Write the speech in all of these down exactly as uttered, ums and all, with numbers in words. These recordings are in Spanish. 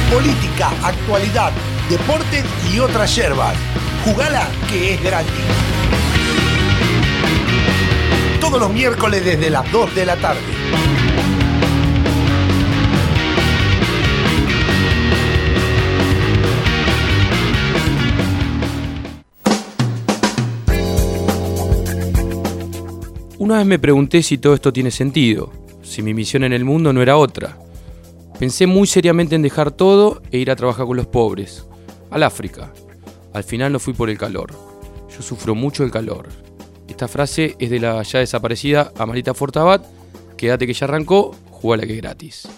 política, actualidad, deporte y otras yerbas. Jugala que es gratis. Todos los miércoles desde las dos de la tarde. Una vez me pregunté si todo esto tiene sentido, si mi misión en el mundo no era otra. Pensé muy seriamente en dejar todo e ir a trabajar con los pobres, al África. Al final no fui por el calor. Yo sufro mucho el calor. Esta frase es de la ya desaparecida Amalita Fortabat. Quédate que ya arrancó, jugala que es gratis.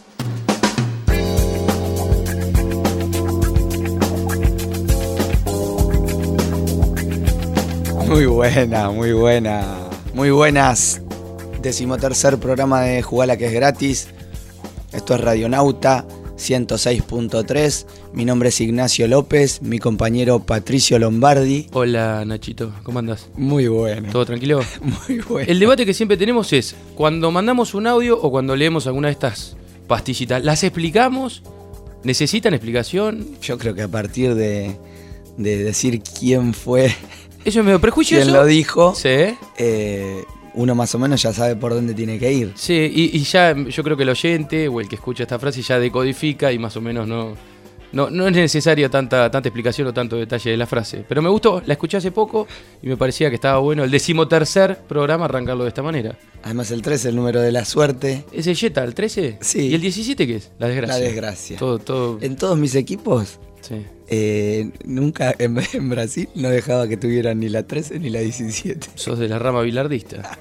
Muy buena, muy buena. Muy buenas. Decimotercer programa de Jugala que es gratis. Esto es Radionauta ciento seis punto tres. Mi nombre es Ignacio López, mi compañero Patricio Lombardi. Hola Nachito, ¿cómo andás? Muy bueno. ¿Todo tranquilo? Muy bueno. El debate que siempre tenemos es, cuando mandamos un audio o cuando leemos alguna de estas pastillitas, ¿las explicamos? ¿Necesitan explicación? Yo creo que a partir de, de decir quién fue... ¿Eso es medio prejuicioso? ¿Quién lo dijo? Sí. Eh, uno más o menos ya sabe por dónde tiene que ir. Sí, y, y ya yo creo que el oyente o el que escucha esta frase ya decodifica y más o menos no, no, no es necesaria tanta, tanta explicación o tanto detalle de la frase. Pero me gustó, la escuché hace poco y me parecía que estaba bueno el decimotercer programa arrancarlo de esta manera. Además el trece, el número de la suerte. ¿Es el Jetta, el trece? Sí. ¿Y el diecisiete qué es? La desgracia. La desgracia. Todo, todo... En todos mis equipos... Sí. Eh, nunca en, en Brasil no dejaba que tuvieran ni la trece ni la diecisiete. Sos de la rama bilardista.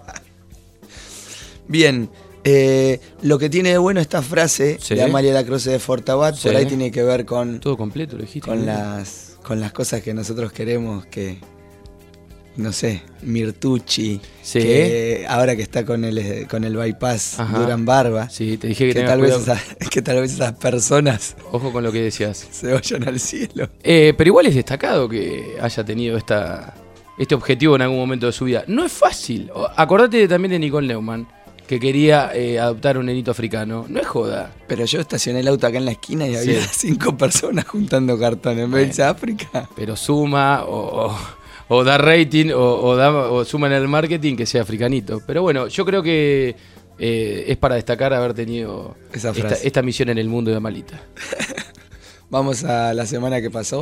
Bien, eh, lo que tiene de bueno esta frase sí. de Amalia Lacroze de Fortabat, sí. por ahí tiene que ver con todo completo, lo dijiste. Con las, con las cosas que nosotros queremos, que no sé, Mirtucci, sí. que ahora que está con el con el bypass Ajá. Durán Barba, sí, te dije que, que tal vez esas, que tal vez esas personas, ojo con lo que decías, se vayan al cielo. Eh, pero igual es destacado que haya tenido esta este objetivo en algún momento de su vida. No es fácil. Acordate también de Nicole Neumann, que quería eh, adoptar un nenito africano. No es joda. Pero yo estacioné el auto acá en la esquina y sí. había cinco personas juntando cartón en vez de irse a África. Pero suma o, o, o da rating o, o, da, o suma en el marketing que sea africanito. Pero bueno, yo creo que eh, es para destacar haber tenido esa esta, esta misión en el mundo de Amalita. Vamos a la semana que pasó.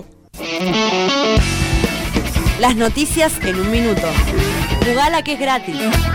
Las noticias en un minuto. Jugala que es gratis.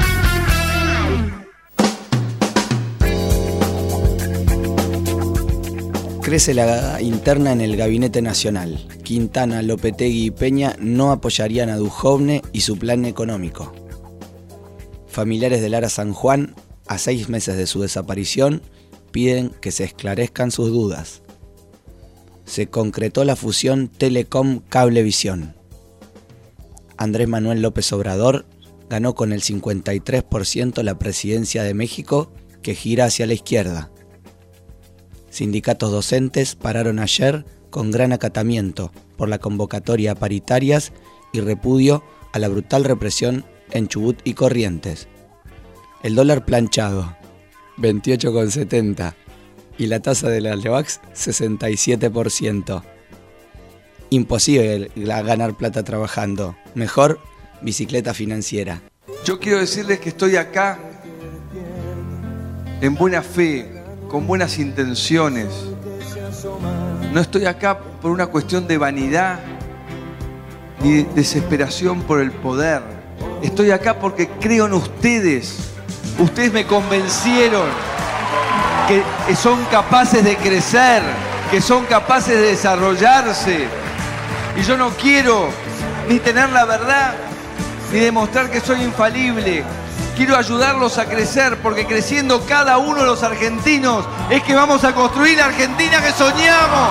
Crece la interna en el Gabinete Nacional. Quintana, Lopetegui y Peña no apoyarían a Duhovne y su plan económico. Familiares de Lara San Juan, a seis meses de su desaparición, piden que se esclarezcan sus dudas. Se concretó la fusión Telecom-Cablevisión. Andrés Manuel López Obrador ganó con el cincuenta y tres por ciento la presidencia de México, que gira hacia la izquierda. Sindicatos docentes pararon ayer con gran acatamiento por la convocatoria a paritarias y repudio a la brutal represión en Chubut y Corrientes. El dólar planchado, veintiocho con setenta, y la tasa de la Levax, sesenta y siete por ciento. Imposible ganar plata trabajando. Mejor, bicicleta financiera. Yo quiero decirles que estoy acá en buena fe, con buenas intenciones. No estoy acá por una cuestión de vanidad ni de desesperación por el poder. Estoy acá porque creo en ustedes. Ustedes me convencieron que son capaces de crecer, que son capaces de desarrollarse. Y yo no quiero ni tener la verdad, ni demostrar que soy infalible. Quiero ayudarlos a crecer, porque creciendo cada uno de los argentinos es que vamos a construir la Argentina que soñamos.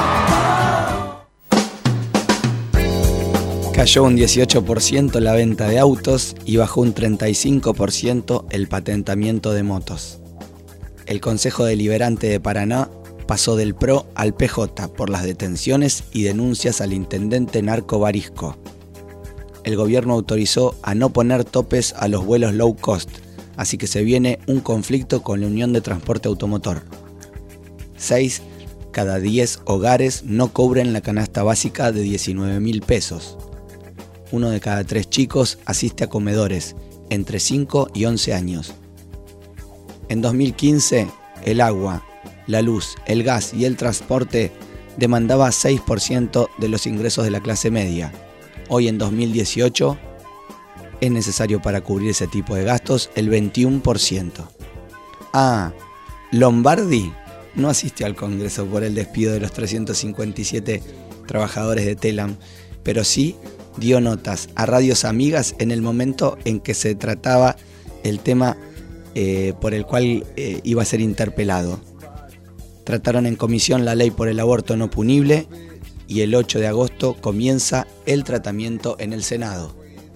Cayó un dieciocho por ciento la venta de autos y bajó un treinta y cinco por ciento el patentamiento de motos. El Consejo Deliberante de Paraná pasó del P R O al P J por las detenciones y denuncias al intendente Narco Barisco. El gobierno autorizó a no poner topes a los vuelos low cost, así que se viene un conflicto con la Unión de Transporte Automotor. seis. cada diez hogares no cobran la canasta básica de diecinueve mil pesos. Uno de cada tres chicos asiste a comedores entre cinco y once años. En dos mil quince, el agua, la luz, el gas y el transporte demandaba seis por ciento de los ingresos de la clase media. Hoy en dos mil dieciocho es necesario para cubrir ese tipo de gastos el veintiuno por ciento. Ah, Lombardi no asistió al Congreso por el despido de los trescientos cincuenta y siete trabajadores de Telam, pero sí dio notas a radios amigas en el momento en que se trataba el tema eh, por el cual eh, iba a ser interpelado. Trataron en comisión la ley por el aborto no punible y el ocho de agosto comienza el tratamiento en el Senado.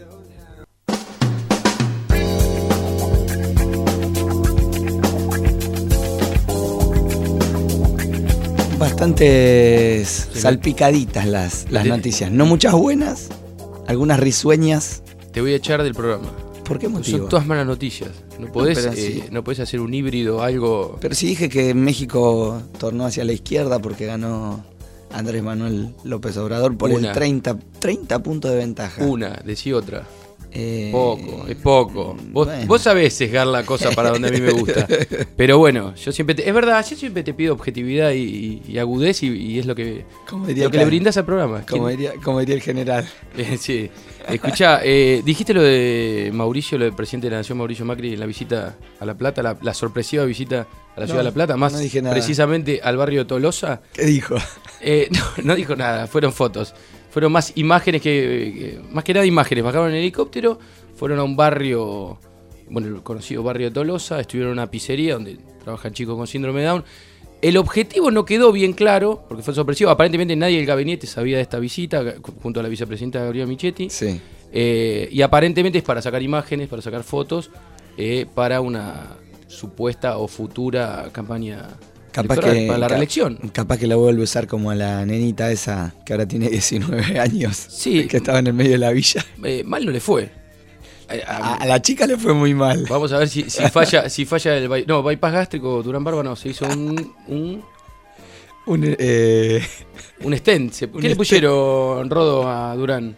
Bastantes salpicaditas las, las noticias, no muchas buenas, algunas risueñas. Te voy a echar del programa. ¿Por qué motivo? Son todas malas noticias. No podés, No, no, pero eh, sí. no podés hacer un híbrido, algo... Pero sí dije que México tornó hacia la izquierda porque ganó Andrés Manuel López Obrador por Una. el treinta, treinta puntos de ventaja. Una, decí otra. Eh, Poco, es poco. Vos, bueno. vos sabés sesgar la cosa para donde a mí me gusta. Pero bueno, yo siempre te, es verdad, yo siempre te pido objetividad y, y agudez y, y es lo que, Como diría lo que le Clara. brindás al programa. Como ¿Quién- diría, como diría el general. Eh, sí. Escuchá, eh, dijiste lo de Mauricio, lo del presidente de la Nación, Mauricio Macri, en la visita a La Plata, la, la sorpresiva visita a la ciudad No, de La Plata, más no dije nada. precisamente al barrio de Tolosa. ¿Qué dijo? Eh, no, no dijo nada, fueron fotos. Fueron más imágenes que, que- Más que nada imágenes. Bajaron en helicóptero, fueron a un barrio, bueno, el conocido barrio de Tolosa, estuvieron en una pizzería donde trabajan chicos con síndrome de Down. El objetivo no quedó bien claro, porque fue sorpresivo. Aparentemente nadie del gabinete sabía de esta visita, junto a la vicepresidenta Gabriela Michetti. Sí. Eh, y aparentemente es para sacar imágenes, para sacar fotos, eh, para una supuesta o futura campaña Capaz electoral, que, para la ca- reelección. Capaz que la vuelve a usar como a la nenita esa que ahora tiene diecinueve años. Sí. Que estaba en el medio de la villa. Eh, mal no le fue. Eh, A, a- a la chica le fue muy mal. Vamos a ver si, si falla si falla el by- no, bypass gástrico. Durán Barba no, se hizo un, un, Un, eh, un stent. Se- Un ¿Qué le stent. pusieron, Rodo, a Durán?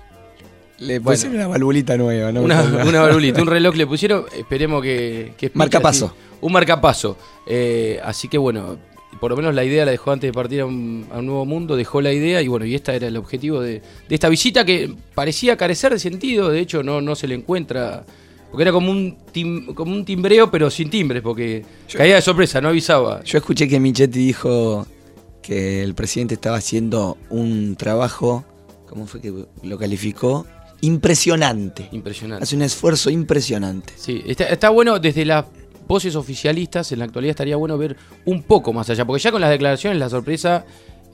le Bueno. pusieron una valvulita nueva, ¿no? Una, una valvulita, un reloj le pusieron. Esperemos que. que explique Marcapaso. así. Un marcapaso. Eh, así que bueno, por lo menos la idea la dejó antes de partir a un, a un nuevo mundo. Dejó la idea y bueno, y este era el objetivo de, de esta visita que parecía carecer de sentido. De hecho, no, no se le encuentra. Porque era como un, tim- como un timbreo, pero sin timbres, porque Yo- caía de sorpresa, no avisaba. Yo escuché que Michetti dijo que el presidente estaba haciendo un trabajo, ¿cómo fue que lo calificó? Impresionante. Impresionante. Hace un esfuerzo impresionante. Sí, está, está bueno desde las voces oficialistas, en la actualidad estaría bueno ver un poco más allá, porque ya con las declaraciones la sorpresa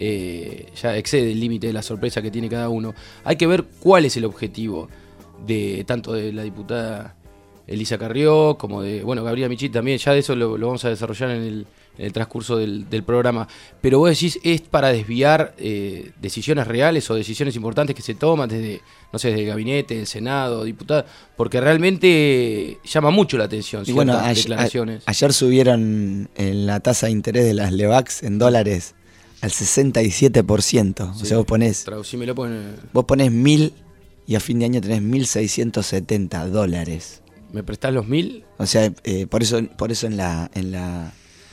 eh, ya excede el límite de la sorpresa que tiene cada uno. Hay que ver cuál es el objetivo de tanto de la diputada Elisa Carrió como de, bueno, Gabriela Michetti también, ya de eso lo, lo vamos a desarrollar en el, en el transcurso del, del programa. Pero vos decís, es para desviar eh, decisiones reales o decisiones importantes que se toman desde, no sé, desde el gabinete, del Senado, diputados, porque realmente llama mucho la atención Y bueno, ciertas ay- declaraciones. a- ayer subieron en la tasa de interés de las Levax en dólares al sesenta y siete por ciento. Sí. O sea, vos ponés, Traducímelo, pues, vos ponés mil y a fin de año tenés mil seiscientos setenta dólares. ¿me prestás los mil? O sea, eh, por eso, por eso en la, en la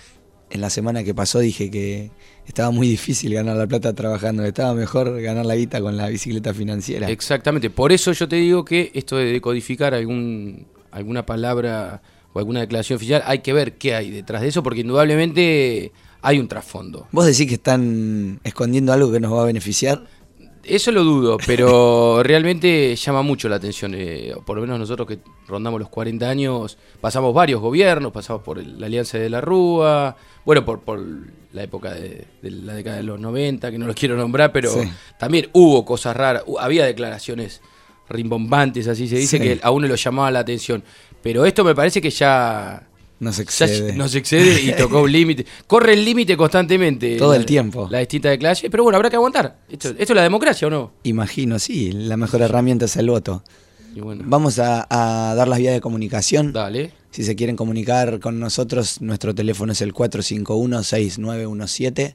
en la semana que pasó dije que estaba muy difícil ganar la plata trabajando, estaba mejor ganar la guita con la bicicleta financiera. Exactamente, por eso yo te digo que esto de decodificar algún, alguna palabra o alguna declaración oficial, hay que ver qué hay detrás de eso, porque indudablemente hay un trasfondo. ¿Vos decís que están escondiendo algo que nos va a beneficiar? Eso lo dudo, pero realmente llama mucho la atención. Eh, por lo menos nosotros que rondamos los cuarenta años, pasamos varios gobiernos, pasamos por el- la Alianza de la Rúa, bueno, por, por la época de, de la década de los noventa, que no los quiero nombrar, pero Sí. también hubo cosas raras, hu- había declaraciones rimbombantes, así se dice, Sí. que a uno lo llamaba la atención. Pero esto me parece que ya... Nos Ya excede. nos excede y tocó un límite. Corre el límite constantemente. Todo la- el tiempo. La distinta declaración. Pero bueno, habrá que aguantar. Esto, esto es la democracia, ¿o no? Imagino, sí, la mejor herramienta es el voto. Y bueno, Vamos a, a dar las vías de comunicación. dale. Si se quieren comunicar con nosotros, nuestro teléfono es el cuatro cinco uno, seis nueve uno siete.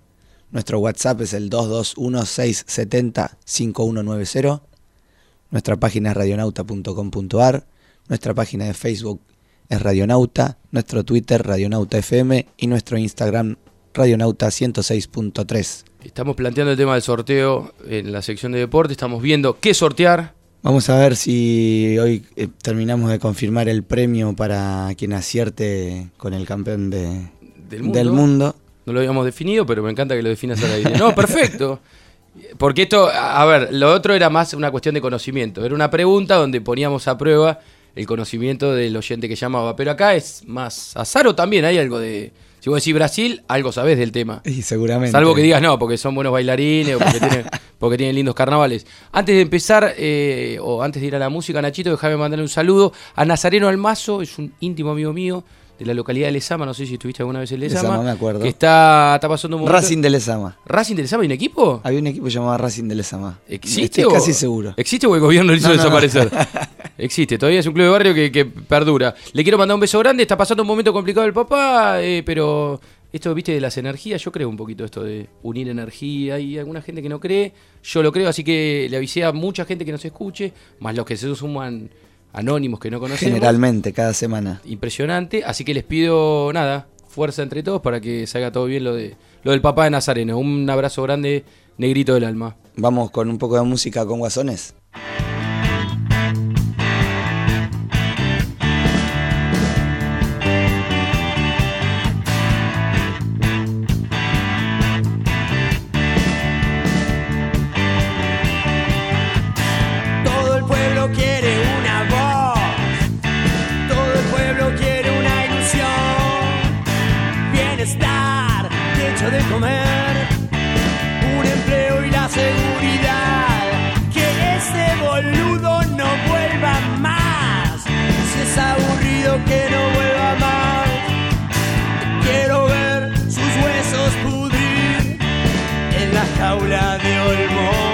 Nuestro WhatsApp es el dos dos uno, seis siete cero, cinco uno nueve cero. Nuestra página es radionauta punto com punto a r. Nuestra página de Facebook es Radionauta. Nuestro Twitter, Radionauta F M. Y nuestro Instagram, Radionauta ciento seis punto tres. Estamos planteando el tema del sorteo en la sección de deporte. Estamos viendo qué sortear. Vamos a ver si hoy eh, terminamos de confirmar el premio para quien acierte con el campeón de, del, mundo. del mundo. No lo habíamos definido, pero me encanta que lo definas al aire. No, perfecto. Porque esto, a ver, lo otro era más una cuestión de conocimiento. Era una pregunta donde poníamos a prueba el conocimiento del oyente que llamaba. Pero acá es más azar, o también hay algo de... Si vos decís Brasil, algo sabés del tema. Y seguramente. Salvo que digas no, porque son buenos bailarines o porque tienen, porque tienen lindos carnavales. Antes de empezar, eh, o antes de ir a la música, Nachito, déjame mandarle un saludo a Nazareno Almazo, es un íntimo amigo mío de la localidad de Lezama, no sé si estuviste alguna vez en Lezama. Lezama, me acuerdo. Que está, está pasando un momento... Racing de Lezama. ¿Racing de Lezama hay un equipo? Había un equipo llamado Racing de Lezama. ¿Existe? Estoy o... casi seguro. ¿Existe o el gobierno lo hizo no, no, desaparecer? No. Existe, todavía es un club de barrio que, que perdura. Le quiero mandar un beso grande, está pasando un momento complicado el papá, eh, pero... Esto, viste, de las energías, yo creo un poquito esto de unir energía. Hay alguna gente que no cree, yo lo creo, así que le avisé a mucha gente que nos escuche, más los que se suman anónimos que no conocemos. Generalmente, cada semana. Impresionante, así que les pido, nada, fuerza entre todos para que salga todo bien lo de lo del papá de Nazareno. Un abrazo grande, negrito del alma. Vamos con un poco de música con Guasones. De comer, un empleo y la seguridad, que ese boludo no vuelva más, si es aburrido que no vuelva más, quiero ver sus huesos pudrir en la jaula de Olmos.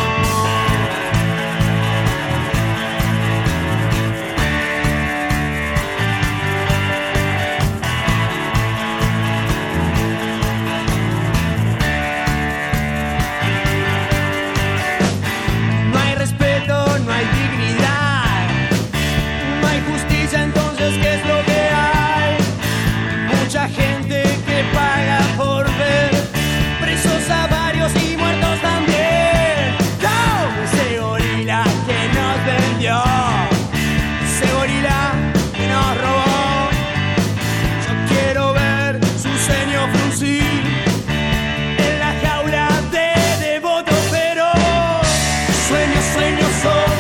¿Qué es lo que hay? Mucha gente que paga por ver presos a varios y muertos también. ¡Oh! Ese gorila que nos vendió, ese gorila que nos robó. Yo quiero ver su ceño fruncir en la jaula de devoto, pero sueños, sueños son.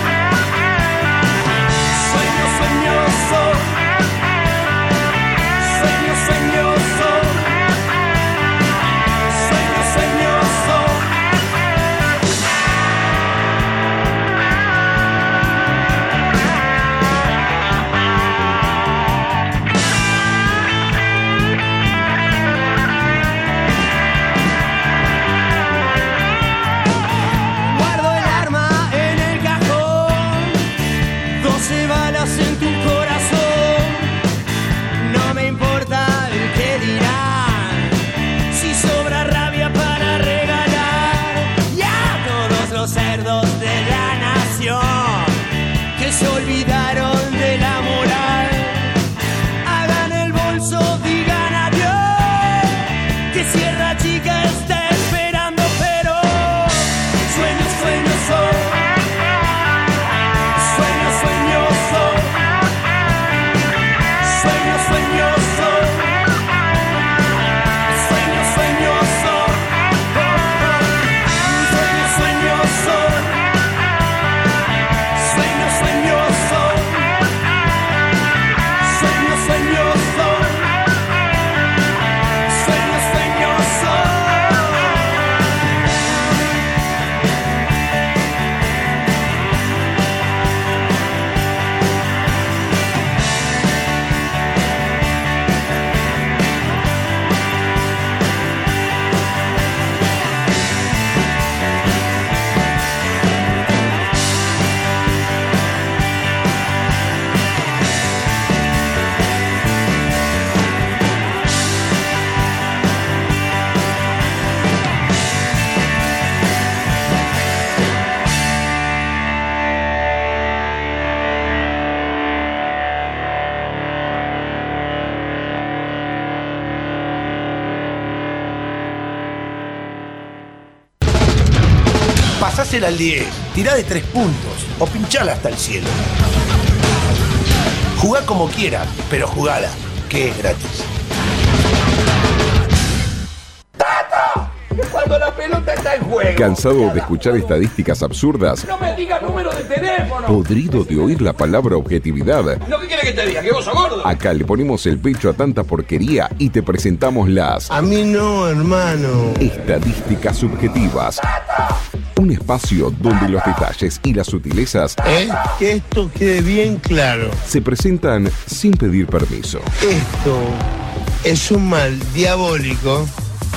Sueños, sueños son. Se olvidaron de la moral. Hagan el bolso, digan adiós, que Sierra Chica está esperando, pero sueños, sueños son. Sueños, sueños son. Sueños, sueños son. Sueños, sueños son. Sueños, sueños son. Sueños, sueños son. Pasásela al diez, tirá de tres puntos o pinchala hasta el cielo. Jugá como quieras, pero jugala, que es gratis. Cuando la pelota está en juego. ¿Cansado de escuchar estadísticas absurdas? No me digas número de teléfono. ¿Podrido de oír la palabra objetividad? ¿Lo que quiere que te diga? ¿Que vos sos gordo? Acá le ponemos el pecho a tanta porquería y te presentamos las A mí no, hermano. estadísticas subjetivas. Un espacio donde los detalles y las sutilezas ¿Eh? Que esto quede bien claro. se presentan sin pedir permiso. Esto es un mal diabólico.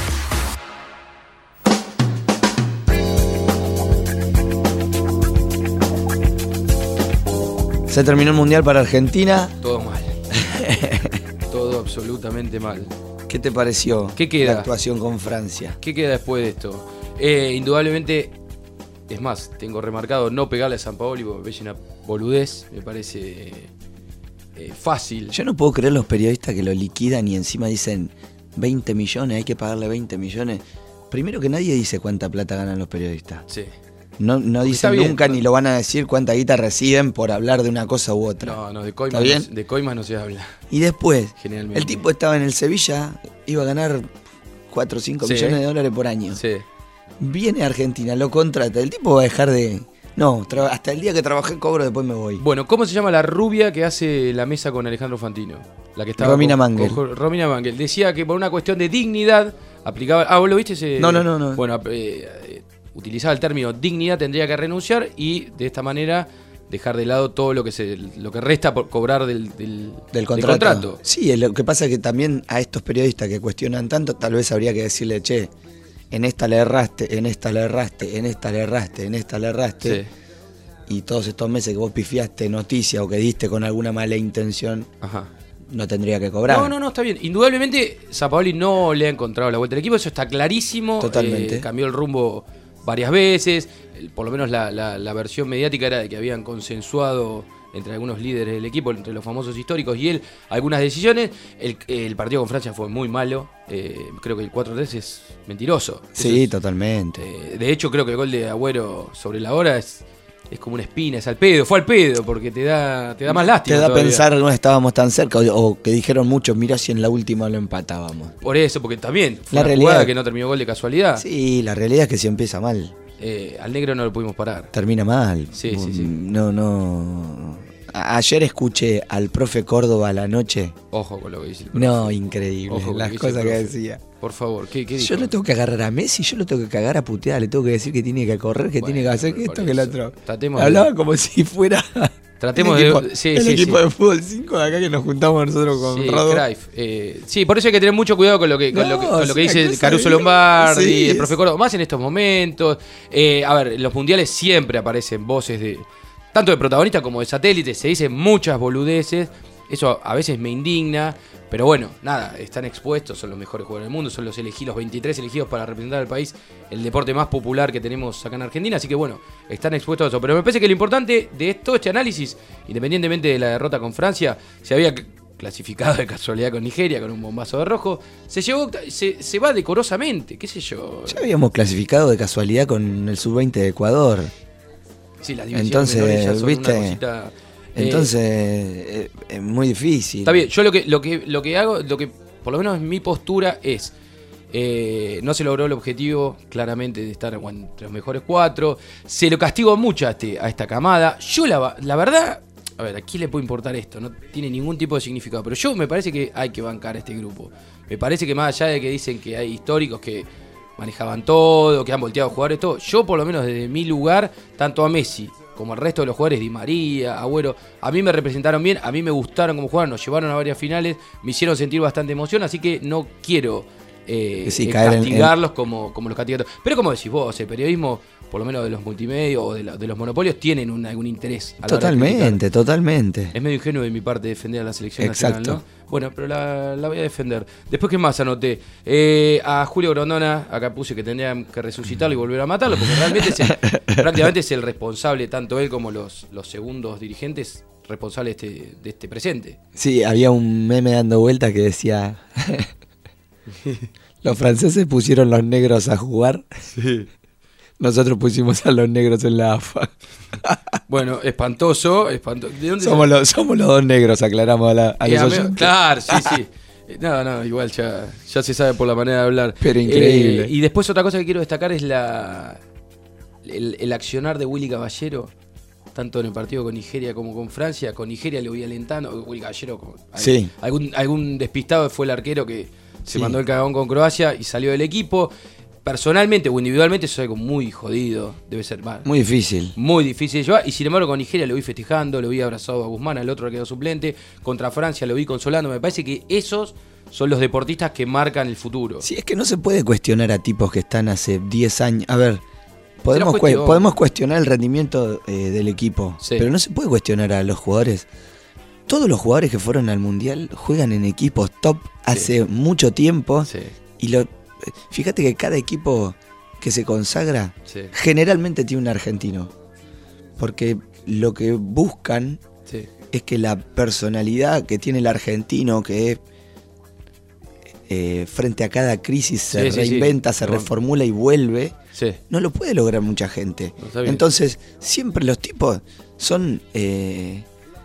Se terminó el Mundial para Argentina. Todo mal. Todo absolutamente mal. ¿Qué te pareció ¿Qué queda? la actuación con Francia? ¿Qué queda después de esto? Eh, indudablemente, es más, tengo remarcado no pegarle a Sampaoli porque me parece una boludez, me parece eh, fácil. Yo no puedo creer los periodistas que lo liquidan y encima dicen veinte millones, hay que pagarle veinte millones. Primero que nadie dice cuánta plata ganan los periodistas. Sí. No, no dicen bien, nunca no. ni lo van a decir cuánta guita reciben por hablar de una cosa u otra. No, no, de ¿Está coimas, bien? no, de coimas no se habla. Y después, Generalmente. el tipo estaba en el Sevilla, iba a ganar cuatro o cinco Sí. millones de dólares por año. Sí. Viene a Argentina, lo contrata. El tipo va a dejar de... No, tra- hasta el día que trabajé cobro, después me voy. Bueno, ¿cómo se llama la rubia que hace la mesa con Alejandro Fantino? La que estaba Romina con- Mangel. con- Romina Mangel. Decía que por una cuestión de dignidad aplicaba... Ah, ¿vos lo viste ese...? No, no, no, no. Bueno, eh, eh, utilizaba el término dignidad, tendría que renunciar y de esta manera dejar de lado todo lo que se lo que resta por cobrar del, del, Del contrato. Sí, lo que pasa es que también a estos periodistas que cuestionan tanto, tal vez habría que decirle, che, en esta le erraste, en esta le erraste, en esta le erraste, en esta le erraste. Sí. Y todos estos meses que vos pifiaste noticia o que diste con alguna mala intención, Ajá. no tendría que cobrar. No, no, no, está bien. Indudablemente, Sampaoli no le ha encontrado la vuelta al equipo, eso está clarísimo. Totalmente. Eh, cambió el rumbo varias veces. El- Por lo menos la, la- la versión mediática era de que habían consensuado entre algunos líderes del equipo, entre los famosos históricos y él, algunas decisiones. El, el partido con Francia fue muy malo. Eh, creo que el cuatro tres es mentiroso. Eso Sí, es- totalmente. eh, de hecho, creo que el gol de Agüero sobre la hora es, es como una espina, es al pedo. Fue al pedo porque te da, te da más lástima. Te da a todavía. pensar no estábamos tan cerca o, o que dijeron muchos, mirá si en la última lo empatábamos. Por eso, porque también fue La una realidad- jugada que no terminó gol de casualidad. Sí, la realidad es que si empieza mal, Eh, al negro no lo pudimos parar. termina mal. Sí, sí, sí. No, no. A- Ayer escuché al profe Córdoba a la noche. Ojo con lo que dice el profe. No, increíble. Ojo con lo las que dice el cosas que profe. decía. Por favor, ¿qué, qué Yo dijo? lo tengo que agarrar a Messi, yo lo tengo que cagar a puteada, le tengo que decir que tiene que correr, que Bueno, tiene que hacer que pero esto, por que lo eso. otro. Tratemos de- Hablaba como si fuera Tratemos el de- equipo, sí, el sí, equipo sí. de fútbol cinco de acá que nos juntamos nosotros con Sí, Rodo. Cruyff. Eh, sí, por eso hay que tener mucho cuidado con lo que, con No, lo que, con lo que es una dice cosa Caruso de- Lombardi, sí, el es- profe Córdoba, más en estos momentos. Eh, a ver, en los mundiales siempre aparecen voces de tanto de protagonistas como de satélites, se dicen muchas boludeces. Eso a veces me indigna, pero bueno, nada, están expuestos, son los mejores jugadores del mundo, son los elegidos, veintitrés elegidos para representar al país, el deporte más popular que tenemos acá en Argentina, así que bueno, están expuestos a eso. Pero me parece que lo importante de todo este análisis, independientemente de la derrota con Francia, se había clasificado de casualidad con Nigeria, con un bombazo de rojo, se llevó, se, se va decorosamente, qué sé yo. Ya habíamos clasificado de casualidad con el sub veinte de Ecuador. Sí, las divisiones Entonces, menores ya son ¿viste? una cosita, eh, Entonces, eh, es muy difícil. Está bien, yo lo que, lo que, lo que hago, lo que por lo menos mi postura es, eh, no se logró el objetivo claramente de estar entre los mejores cuatro, se lo castigó mucho a, este, a esta camada, yo la, la verdad, a ver, ¿a quién le puede importar esto? No tiene ningún tipo de significado, pero yo me parece que hay que bancar a este grupo, me parece que más allá de que dicen que hay históricos que manejaban todo, que han volteado jugadores, todo, yo por lo menos desde mi lugar, tanto a Messi como el resto de los jugadores, Di María, Agüero, a mí me representaron bien, a mí me gustaron como jugaron, nos llevaron a varias finales, me hicieron sentir bastante emoción, así que no quiero eh, Sí, eh, caer en- castigarlos como, como los castigados. Pero como decís vos, el periodismo, por lo menos de los multimedios o de, la- de los monopolios, tienen un, algún interés. a la hora de criticar. Totalmente, totalmente. Es medio ingenuo de mi parte defender a la selección Exacto. nacional, ¿no? Bueno, pero la, la voy a defender. Después, ¿qué más anoté? Eh, a Julio Grondona, acá puse que tendrían que resucitarlo y volver a matarlo, porque realmente es el- prácticamente es el responsable, tanto él como los, los segundos dirigentes, responsable de este, de este presente. Sí, había un meme dando vuelta que decía: los franceses pusieron los negros a jugar, Nosotros pusimos a los negros en la A F A. Bueno, espantoso. espantoso. ¿De dónde Somos, se- los, somos los dos negros, aclaramos a, la, a Eh, los ame- oyentes. Claro, sí, sí. Eh, No, no, igual ya, ya se sabe por la manera de hablar. Pero increíble. Eh, y después otra cosa que quiero destacar es la el, el accionar de Willy Caballero, tanto en el partido con Nigeria como con Francia. Con Nigeria le voy alentando. Willy Caballero, como- Sí. algún, algún despistado fue el arquero que se Sí. mandó el cagón con Croacia y salió del equipo. Personalmente o individualmente eso es algo muy jodido, debe ser mal. Muy difícil. Muy difícil de llevar. Y sin embargo, con Nigeria lo vi festejando, lo vi abrazado a Guzmán, al otro que quedó suplente. Contra Francia lo vi consolando. Me parece que esos son los deportistas que marcan el futuro. Sí, es que no se puede cuestionar a tipos que están hace diez años. A ver, podemos, los cue- cuestiono. podemos cuestionar el rendimiento eh, del equipo, Sí. pero no se puede cuestionar a los jugadores. Todos los jugadores que fueron al Mundial juegan en equipos top hace mucho tiempo. Sí, Y lo, fíjate que cada equipo que se consagra sí, generalmente tiene un argentino. Porque lo que buscan sí. es que la personalidad que tiene el argentino, que es, eh, frente a cada crisis se Sí, sí, sí. reinventa, se No. reformula y vuelve, Sí. no lo puede lograr mucha gente. No, está bien. Entonces, siempre los tipos son eh,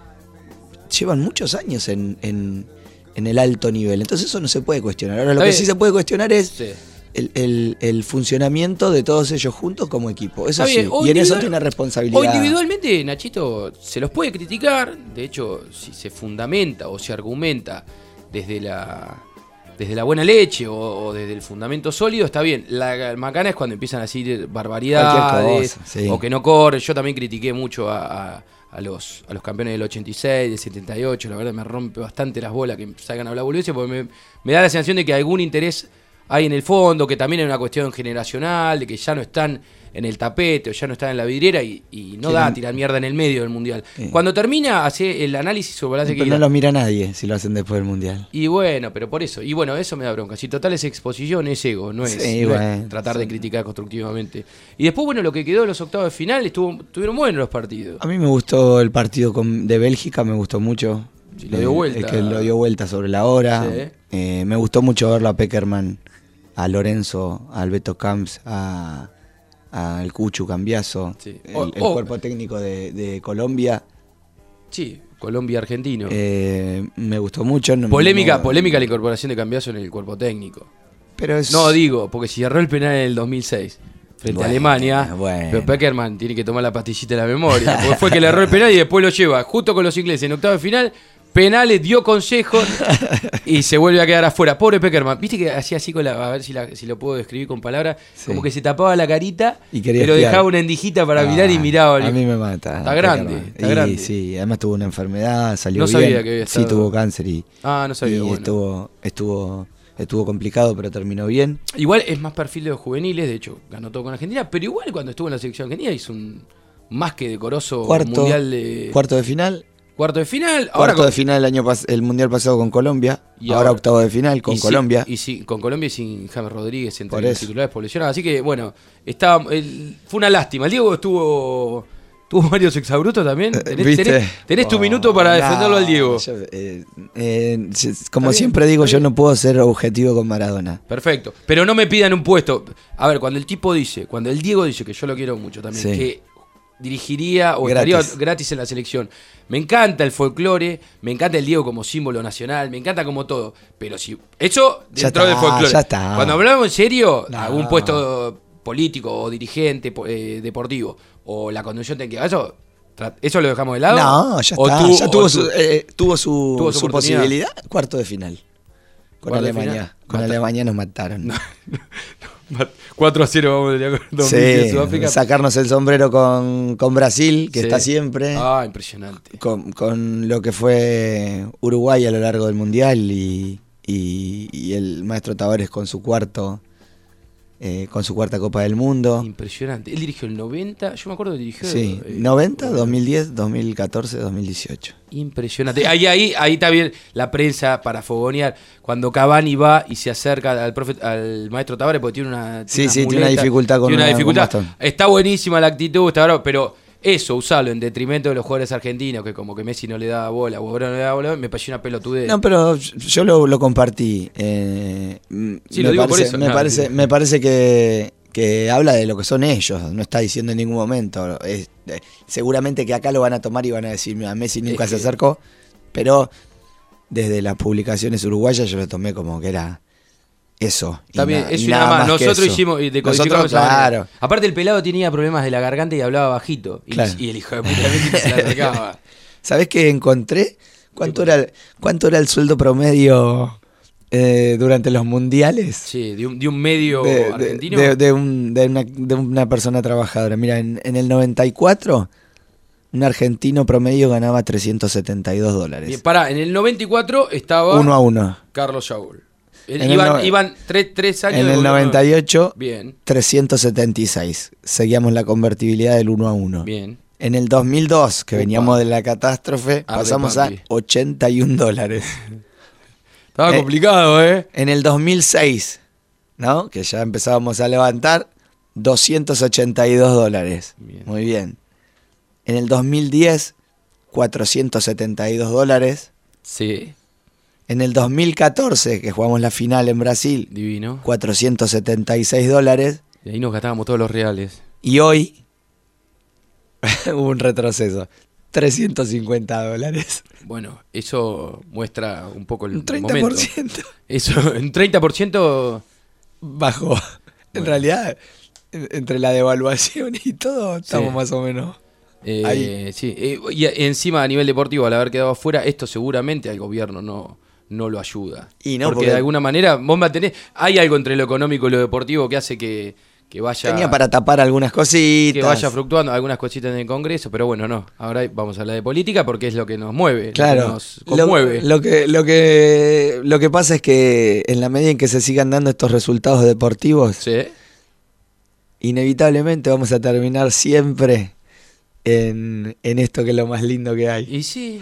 llevan muchos años en, en, en el alto nivel. Entonces eso no se puede cuestionar. Ahora lo Está que bien. sí se puede cuestionar es Sí. el, el- el funcionamiento de todos ellos juntos como equipo. Eso Está sí. bien. O Y en eso individual- tiene responsabilidad. O individualmente, Nachito, se los puede criticar. De hecho, si se fundamenta o se argumenta desde la desde la buena leche o, o desde el fundamento sólido, está bien. La macana es cuando empiezan a decir barbaridades Cualquier cosa, sí. o que no corre. Yo también critiqué mucho a, a- a los, a los campeones del ochenta y seis, del setenta y ocho. La verdad me rompe bastante las bolas que salgan a hablar boludeces porque me, me da la sensación de que algún interés hay en el fondo, que también hay una cuestión generacional, de que ya no están en el tapete o ya no están en la vidriera y, y no da Quieren- a tirar mierda en el medio del mundial. Eh. Cuando termina, hace el análisis sobre balance Pero que no lo mira nadie si lo hacen después del Mundial. Y bueno, pero por eso, y bueno, eso me da bronca. Si total es exposición, es ego, no es, Sí, no es bueno, tratar de sí. criticar constructivamente. Y después, bueno, lo que quedó de los octavos de final, estuvo, estuvieron buenos los partidos. A mí me gustó el partido con- de Bélgica, me gustó mucho. Sí, lo dio Eh, vuelta. Es que lo dio vuelta sobre la hora. Sí. Eh, me gustó mucho verlo a Peckerman, a Lorenzo, a Alberto Camps, a al Cuchu Cambiaso, Sí. el, O- el o- cuerpo técnico de, de Colombia. Sí, Colombia-Argentino. Eh, me gustó mucho. no- polémica, no- polémica la incorporación de Cambiaso en el cuerpo técnico. Pero es, No, digo, porque si erró el penal en el dos mil seis frente Bueno, a Alemania, bueno. pero Peckerman tiene que tomar la pastillita de la memoria, porque fue que le erró el penal y después lo lleva, justo con los ingleses en octavo de final, penales, dio consejos y se vuelve a quedar afuera. Pobre Peckerman, viste que hacía así con la, a ver si, la- si lo puedo describir con palabras, Sí. como que se tapaba la carita, Y quería pero espiar. dejaba una endijita para Ah, mirar y miraba. A mí me mata. Está grande, Peckerman. está Y grande. sí, además tuvo una enfermedad, salió No bien. sabía que había Sí, estado- tuvo cáncer y, Ah, no sabía, y bueno. estuvo, estuvo, estuvo complicado, pero terminó bien. Igual es más perfil de los juveniles, de hecho, ganó todo con Argentina, pero igual cuando estuvo en la selección argentina hizo un más que decoroso Cuarto, mundial de cuarto de final. cuarto de final. Ahora Cuarto con- de final el año pas- el mundial pasado con Colombia. Y ahora, ahora- octavo de final con y sin- Colombia. y sin- con Colombia y sin James Rodríguez entre Por los eso. titulares por lesionados. Así que bueno, estaba, el- fue una lástima. El Diego estuvo tuvo varios exabrutos también. Tenés, ¿Viste? tenés- tenés tu Oh, minuto para no, defenderlo al Diego. yo, eh, eh, si- como bien, siempre digo, está yo bien. no puedo ser objetivo con Maradona. Perfecto. Pero no me pidan un puesto. A ver, cuando el tipo dice, cuando el Diego dice, que yo lo quiero mucho también, Sí. que dirigiría o Gratis. estaría gratis en la selección. Me encanta el folclore, me encanta el Diego como símbolo nacional, me encanta como todo. Pero si eso Ya dentro del está, folclore. ya está. Cuando hablamos en serio, No. algún puesto político o dirigente po- eh, deportivo o la conducción técnica, eso, tra- eso lo dejamos de lado. No, ya ¿O está. tú- ya o tuvo, tú- su, eh, tuvo su, tuvo su su oportunidad. posibilidad. Cuarto de final. Con Cuarto de Alemania. final. Con Mata- Alemania nos mataron. cuatro a cero vamos de dos Sí, mil diez Sudáfrica. sacarnos el sombrero con, con Brasil, que Sí. está siempre. Ah, impresionante. Con, con lo que fue Uruguay a lo largo del Mundial y, y- y el maestro Tavares con su cuarto eh, con su cuarta Copa del Mundo. Impresionante. Él dirigió el noventa, yo me acuerdo que dirigió. Sí, eh, noventa, dos mil diez, dos mil catorce, dos mil dieciocho. Impresionante. Ahí, ahí, ahí está bien la prensa para fogonear. Cuando Cavani va y se acerca al profe, al maestro Tavares, porque tiene una. Sí, unas sí, tiene una muletas, dificultad con tiene una una- con dificultad. bastón. Está buenísima la actitud, está bravo, pero eso, usarlo en detrimento de los jugadores argentinos, que como que Messi no le da bola, o ahora no le da bola, me pareció una pelotudez. No, pero yo lo, lo compartí. eh, Sí, me lo digo por parece, eso. Me, No, parece, digo. me parece que, que habla de lo que son ellos, no está diciendo en ningún momento. Es, eh, seguramente que acá lo van a tomar y van a decir, a Messi nunca es se que... acercó, pero desde las publicaciones uruguayas yo lo tomé como que era eso. También, na, eso y nada más. Nosotros eso. hicimos y Nosotros, claro. Aparte el pelado tenía problemas de la garganta y hablaba bajito. Y, Claro. y el hijo de puta Messi se la acercaba. ¿Sabés qué encontré? ¿Cuánto era, el- cuánto era el sueldo promedio eh, durante los mundiales? Sí, de un, de un medio de, de- argentino. de- de un- de una, de una persona trabajadora. Mira, en, en el noventa y cuatro, un argentino promedio ganaba trescientos setenta y dos dólares. Bien, pará, en el noventa y cuatro estaba Uno a uno. Carlos Saúl. En el Iban, no- iban tres, tres años. En de el gobierno. noventa y ocho, Bien, trescientos setenta y seis. Seguíamos la convertibilidad del uno a uno. bien. En el dos mil dos, que Upa. veníamos de la catástrofe, Arre, pasamos papi. a ochenta y un dólares. Estaba Eh, complicado, ¿eh? En el dos mil seis, ¿no? Que ya empezábamos a levantar, doscientos ochenta y dos dólares. Bien. Muy bien. En el dos mil diez, cuatrocientos setenta y dos dólares. Sí, En el dos mil catorce, que jugamos la final en Brasil, divino. cuatrocientos setenta y seis dólares. Y ahí nos gastábamos todos los reales. Y hoy hubo un retroceso. trescientos cincuenta dólares. Bueno, eso muestra un poco el Un treinta por momento. ciento Eso, un treinta por ciento. bajó. En Bueno. realidad, en- entre la devaluación y todo, estamos Sí. más o menos. Eh, Ahí. sí, eh, y encima a nivel deportivo, al haber quedado afuera, esto seguramente al gobierno no, no lo ayuda. Y no, porque, porque- de alguna manera vos mantenés, hay algo entre lo económico y lo deportivo que hace que, que vaya Tenía para tapar algunas cositas. que vaya fluctuando algunas cositas en el Congreso, pero bueno, no. Ahora vamos a hablar de política porque es lo que nos mueve, Claro. lo que nos conmueve. Lo, lo que, lo, que, lo que pasa es que en la medida en que se sigan dando estos resultados deportivos, Sí. inevitablemente vamos a terminar siempre en, en esto que es lo más lindo que hay. Y sí,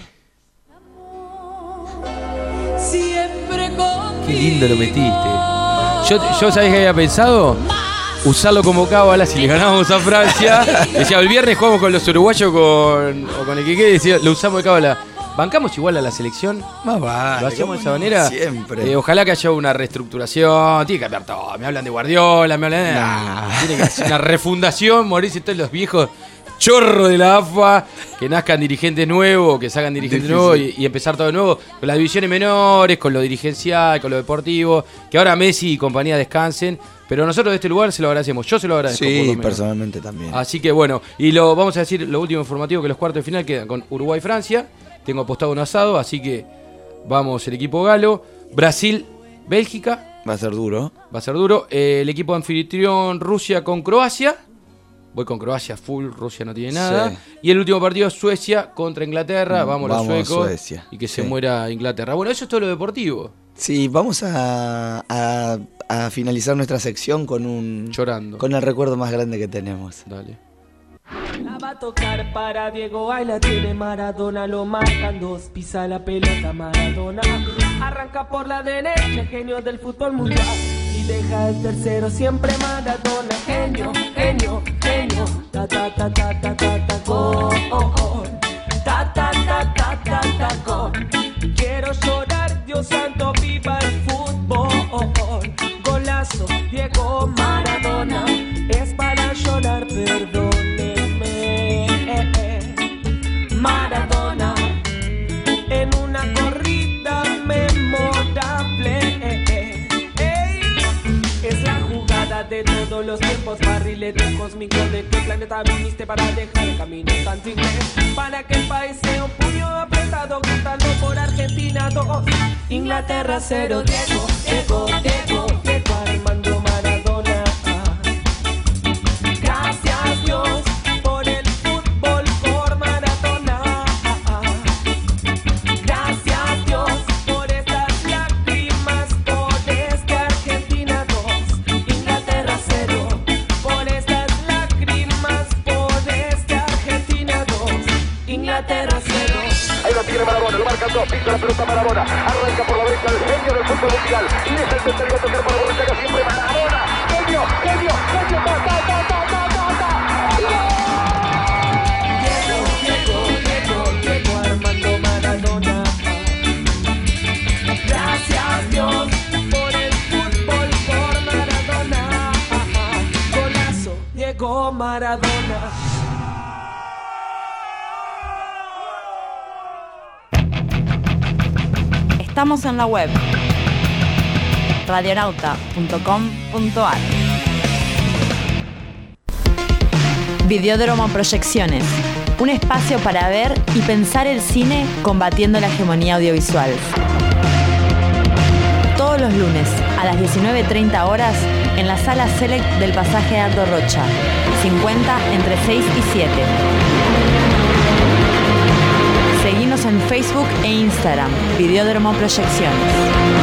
Siempre conmigo. qué lindo lo metiste. Yo, yo ¿sabés qué había pensado? Usarlo como cábala si le ganábamos a Francia. Decía, el viernes jugamos con los uruguayos con, o con el que quede, decía, lo usamos de cábala. ¿Bancamos igual a la selección? Más vale. ¿Lo hacemos de ¿cómo esa no? manera? Siempre. Eh, ojalá que haya una reestructuración. Tiene que cambiar todo. Me hablan de Guardiola, me hablan de... Nah. Tiene que hacer una refundación, morirse todos los viejos chorros de la A F A, que nazcan dirigentes nuevos, que salgan dirigentes Difícil. nuevos y, y empezar todo de nuevo con las divisiones menores, con lo dirigencial, con lo deportivo. Que ahora Messi y compañía descansen. Pero nosotros de este lugar se lo agradecemos. Yo se lo agradezco. por lo Sí, menos. personalmente también. Así que bueno, y lo vamos a decir lo último informativo, que los cuartos de final quedan con Uruguay y Francia. Tengo apostado un asado, así que vamos el equipo galo. Brasil, Bélgica, Va a ser duro. va a ser duro. Eh, el equipo anfitrión Rusia con Croacia. Voy con Croacia full, Rusia no tiene nada. Sí. Y el último partido Suecia contra Inglaterra. Vamos, los Vamos, suecos. Suecia. Y que se Sí. muera Inglaterra. Bueno, eso es todo lo deportivo. Sí, vamos a, a, a finalizar nuestra sección con un Llorando. con el recuerdo más grande que tenemos. Dale. La va a tocar para Diego, ahí la tiene Maradona, lo marcan dos, pisa la pelota Maradona, arranca por la derecha, genio del fútbol mundial, y deja el tercero siempre Maradona, genio, genio, genio, ta ta ta ta ta ta ta gol, ta ta ta ta ta ta gol, quiero llorar, Dios santo, viva el fútbol, golazo, Diego Maradona, es para llorar, perdóneme, Maradona, en una corrida memorable, ey, es la jugada de todos los tiempos, barrilete cósmico, de qué planeta viniste para dejar el camino tan simple, para que el país sea un puño apretado, gritando por Argentina dos, Inglaterra cero, Diego, Diego, Diego, Diego Armando Maradona. Gracias Dios por el fútbol, por Maradona. Gracias Dios por estas lágrimas, por este Argentina dos, Inglaterra cero. Por estas lágrimas, por este Argentina dos, Inglaterra cero. Ahí lo tiene Maradona, lo marcan dos, pisa la pelota Maradona, arranca por la derecha el genio del fútbol mundial, y deja el tercero a tocar para Borruchaga siempre Maradona, genio, genio, genio, ta, ta, ta, ta, ta, ta, ta. Diego, Diego, Diego, Diego Armando Maradona. Gracias Dios por el fútbol, por Maradona. Diego Maradona. Estamos en la web radionauta punto com punto ar. Videódromo Proyecciones, un espacio para ver y pensar el cine combatiendo la hegemonía audiovisual. Todos los lunes a las diecinueve treinta horas en la sala Select del pasaje Aldo Rocha, cincuenta entre seis y siete. Seguinos en Facebook e Instagram, Videódromo Proyecciones.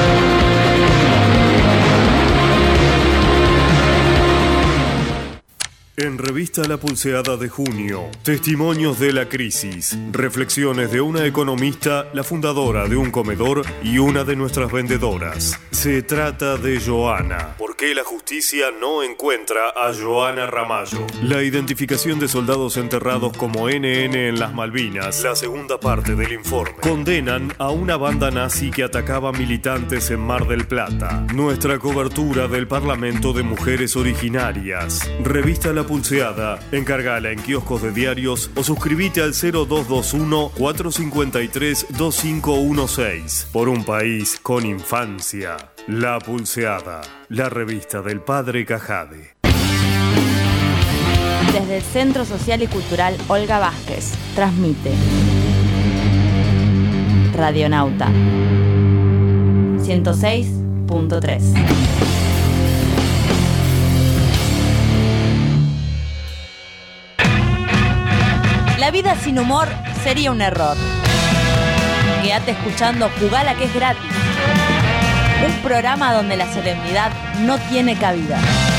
En Revista La Pulseada de junio, testimonios de la crisis, reflexiones de una economista, la fundadora de un comedor y una de nuestras vendedoras. Se trata de Joana. ¿Por qué la justicia no encuentra a Joana Ramallo? La identificación de soldados enterrados como N N en las Malvinas, la segunda parte del informe. Condenan a una banda nazi que atacaba militantes en Mar del Plata. Nuestra cobertura del Parlamento de Mujeres Originarias. Revista La Pulseada, encargala en kioscos de diarios o suscríbete al cero dos dos uno, cuatro cinco tres, dos cinco uno seis. Por un país con infancia. La Pulseada, la revista del padre Cajade. Desde el Centro Social y Cultural Olga Vázquez, transmite Radionauta ciento seis punto tres. La vida sin humor sería un error. Quédate escuchando Jugala, que es gratis. Un programa donde la solemnidad no tiene cabida.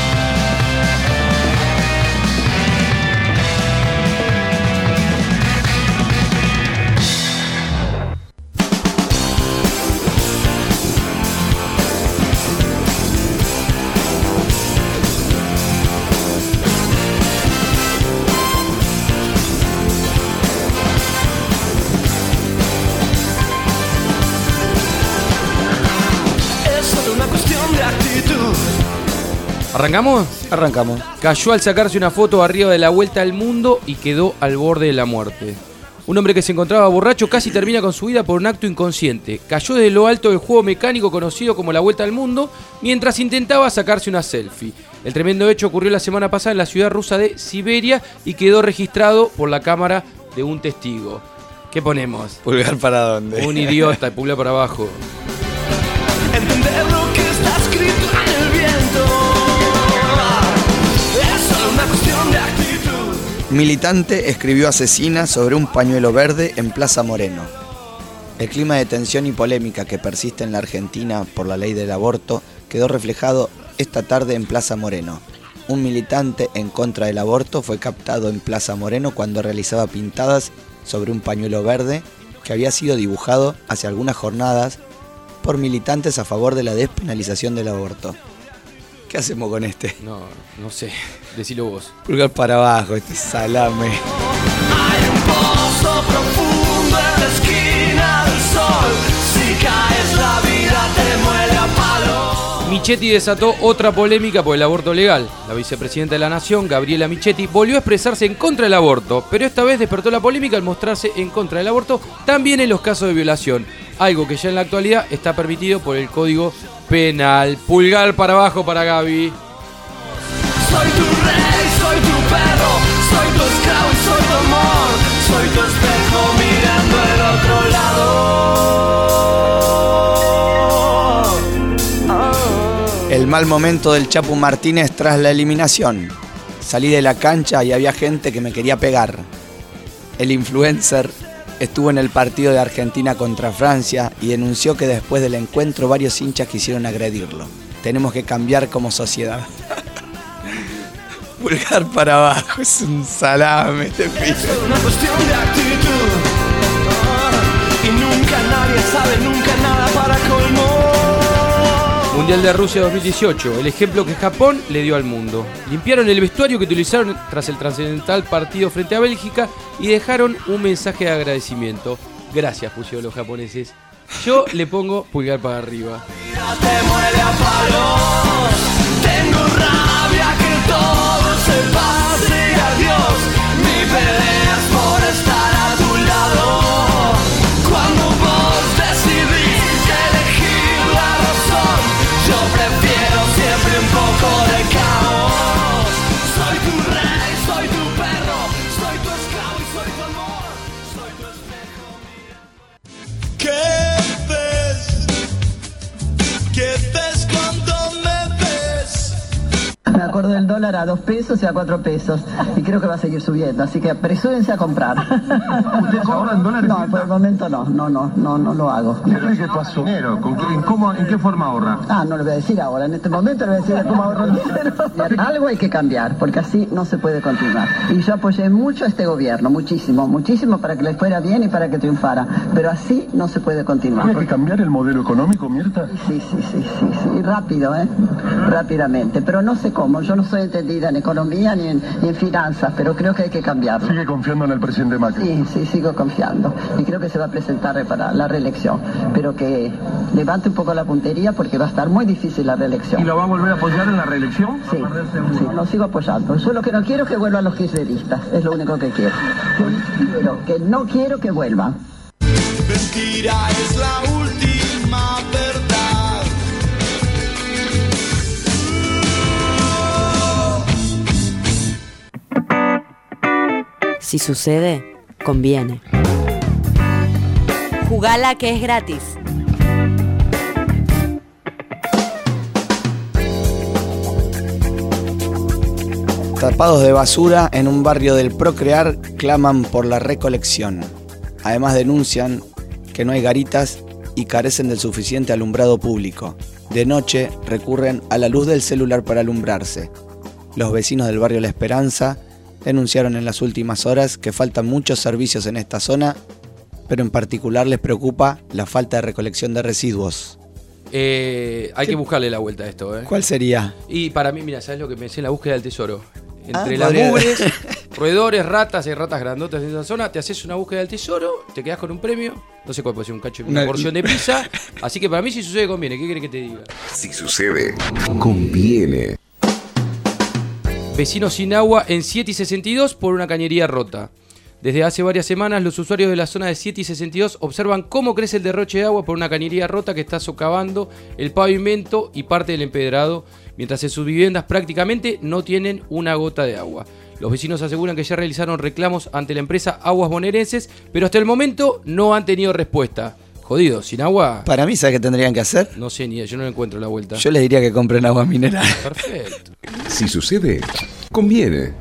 ¿Arrancamos? Arrancamos. Cayó al sacarse una foto arriba de la vuelta al mundo y quedó al borde de la muerte. Un hombre que se encontraba borracho casi termina con su vida por un acto inconsciente. Cayó desde lo alto del juego mecánico conocido como la Vuelta al Mundo mientras intentaba sacarse una selfie. El tremendo hecho ocurrió la semana pasada en la ciudad rusa de Siberia y quedó registrado por la cámara de un testigo. ¿Qué ponemos? ¿Pulgar para dónde? Un idiota, pulgar para abajo. Entender lo que está escrito en el viento es solo una cuestión de actitud. Militante escribió asesina sobre un pañuelo verde en Plaza Moreno. El clima de tensión y polémica que persiste en la Argentina por la ley del aborto quedó reflejado esta tarde en Plaza Moreno. Un militante en contra del aborto fue captado en Plaza Moreno cuando realizaba pintadas sobre un pañuelo verde que había sido dibujado hace algunas jornadas por militantes a favor de la despenalización del aborto. ¿Qué hacemos con este? No, no sé. Decilo vos. Pulgar para abajo, este salame. Hay un pozo profundo en la esquina del sol. Si caes la vida te muele a palos. Michetti desató otra polémica por el aborto legal. La vicepresidenta de la Nación, Gabriela Michetti, volvió a expresarse en contra del aborto, pero esta vez despertó la polémica al mostrarse en contra del aborto también en los casos de violación, algo que ya en la actualidad está permitido por el Código Penal. Pulgar para abajo para Gaby. Soy tu rey, soy tu perro, soy tu esclavo y soy tu amor. Soy tu espejo mirando el otro lado. El mal momento del Chapu Martínez tras la eliminación. Salí de la cancha y había gente que me quería pegar. El influencer estuvo en el partido de Argentina contra Francia y denunció que después del encuentro varios hinchas quisieron agredirlo. Tenemos que cambiar como sociedad. Pulgar para abajo, es un salame este pibe. Es una cuestión de actitud. Y nunca nadie sabe, nunca nada para colmo. Mundial de Rusia dos mil dieciocho, el ejemplo que Japón le dio al mundo. Limpiaron el vestuario que utilizaron tras el trascendental partido frente a Bélgica y dejaron un mensaje de agradecimiento. Gracias, pusieron los japoneses. Yo le pongo pulgar para arriba. Te muele a palos. Tengo rabia que todo se pase. dólar a dos pesos y a cuatro pesos. Y creo que va a seguir subiendo, así que apresúrense a comprar. ¿Ustedes ahora en dólares? No, por el momento no, no, no, no, no lo hago. ¿Qué es que pasó? Dinero, ¿con qué, en, cómo, ¿En qué forma ahorra? Ah, no lo voy a decir ahora, en este momento le voy a decir cómo ahorro el dinero. Algo hay que cambiar, porque así no se puede continuar. Y yo apoyé mucho a este gobierno, muchísimo, muchísimo para que les fuera bien y para que triunfara. Pero así no se puede continuar. ¿Hay que cambiar el modelo económico, Mirta? Sí, sí, sí, sí, sí, rápido, ¿eh? Rápidamente. Pero no sé cómo, yo no soy entendida en economía ni en, ni en finanzas, pero creo que hay que cambiarlo. ¿Sigue confiando en el presidente Macri? Sí, sí, sigo confiando. Y creo que se va a presentar para la reelección. Pero que levante un poco la puntería porque va a estar muy difícil la reelección. ¿Y lo va a volver a apoyar en la reelección? Sí, sí, lo sigo apoyando. Yo lo que no quiero es que vuelvan los kirchneristas, es lo único que quiero. Que, quiero, que no quiero que vuelvan. Mentira es la última verdad. Si sucede, conviene. Jugala que es gratis. Tapados de basura en un barrio del Procrear claman por la recolección. Además denuncian que no hay garitas y carecen del suficiente alumbrado público. De noche recurren a la luz del celular para alumbrarse. Los vecinos del barrio La Esperanza denunciaron en las últimas horas que faltan muchos servicios en esta zona, pero en particular les preocupa la falta de recolección de residuos. Eh, hay ¿Qué? que buscarle la vuelta a esto, ¿eh? ¿Cuál sería? Y para mí, mira, ¿sabes lo que pensé en la búsqueda del tesoro? Entre Ah, las podría- mugres, roedores, ratas, hay ratas grandotas en esa zona, te haces una búsqueda del tesoro, te quedas con un premio, no sé cuál puede ser, un cacho, una Una- porción de pizza, así que para mí si sucede conviene, ¿qué querés que te diga? Si sucede, conviene. Vecinos sin agua en siete y sesenta y dos por una cañería rota. Desde hace varias semanas los usuarios de la zona de siete y sesenta y dos observan cómo crece el derroche de agua por una cañería rota que está socavando el pavimento y parte del empedrado, mientras en sus viviendas prácticamente no tienen una gota de agua. Los vecinos aseguran que ya realizaron reclamos ante la empresa Aguas Bonaerenses, pero hasta el momento no han tenido respuesta. Jodido, sin agua, Para mí, ¿sabes qué tendrían que hacer? no sé ni, yo no le encuentro la vuelta. Yo les diría que compren agua mineral. Perfecto. Si sucede, conviene.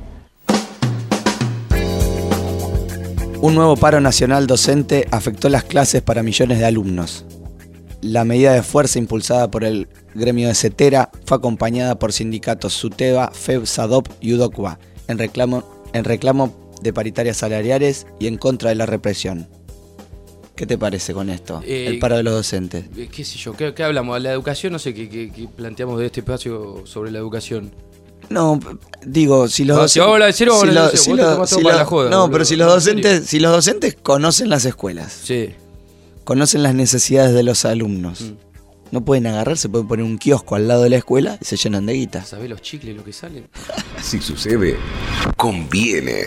Un nuevo paro nacional docente afectó las clases para millones de alumnos. La medida de fuerza impulsada por el gremio de CETERA fue acompañada por sindicatos SUTEBA, FEB, SADOP y UDOCUA, en reclamo, en reclamo de paritarias salariales y en contra de la represión. ¿Qué te parece con esto? Eh, el paro de los docentes. Eh, ¿Qué sé yo? ¿Qué, qué hablamos? La educación, no sé qué, qué- qué planteamos de este espacio sobre la educación. No, digo, si los No, docentes... si vamos a hablar de cero, vamos a hablar de lo- cero. Vos te tomás todo si para lo- la joda, No, boludo. pero si los No, en serio. docentes, si los docentes conocen las escuelas, Sí. conocen las necesidades de los alumnos, Mm. no pueden agarrar, se pueden poner un kiosco al lado de la escuela y se llenan de guita. ¿Sabés los chicles lo que salen? Si sucede, conviene.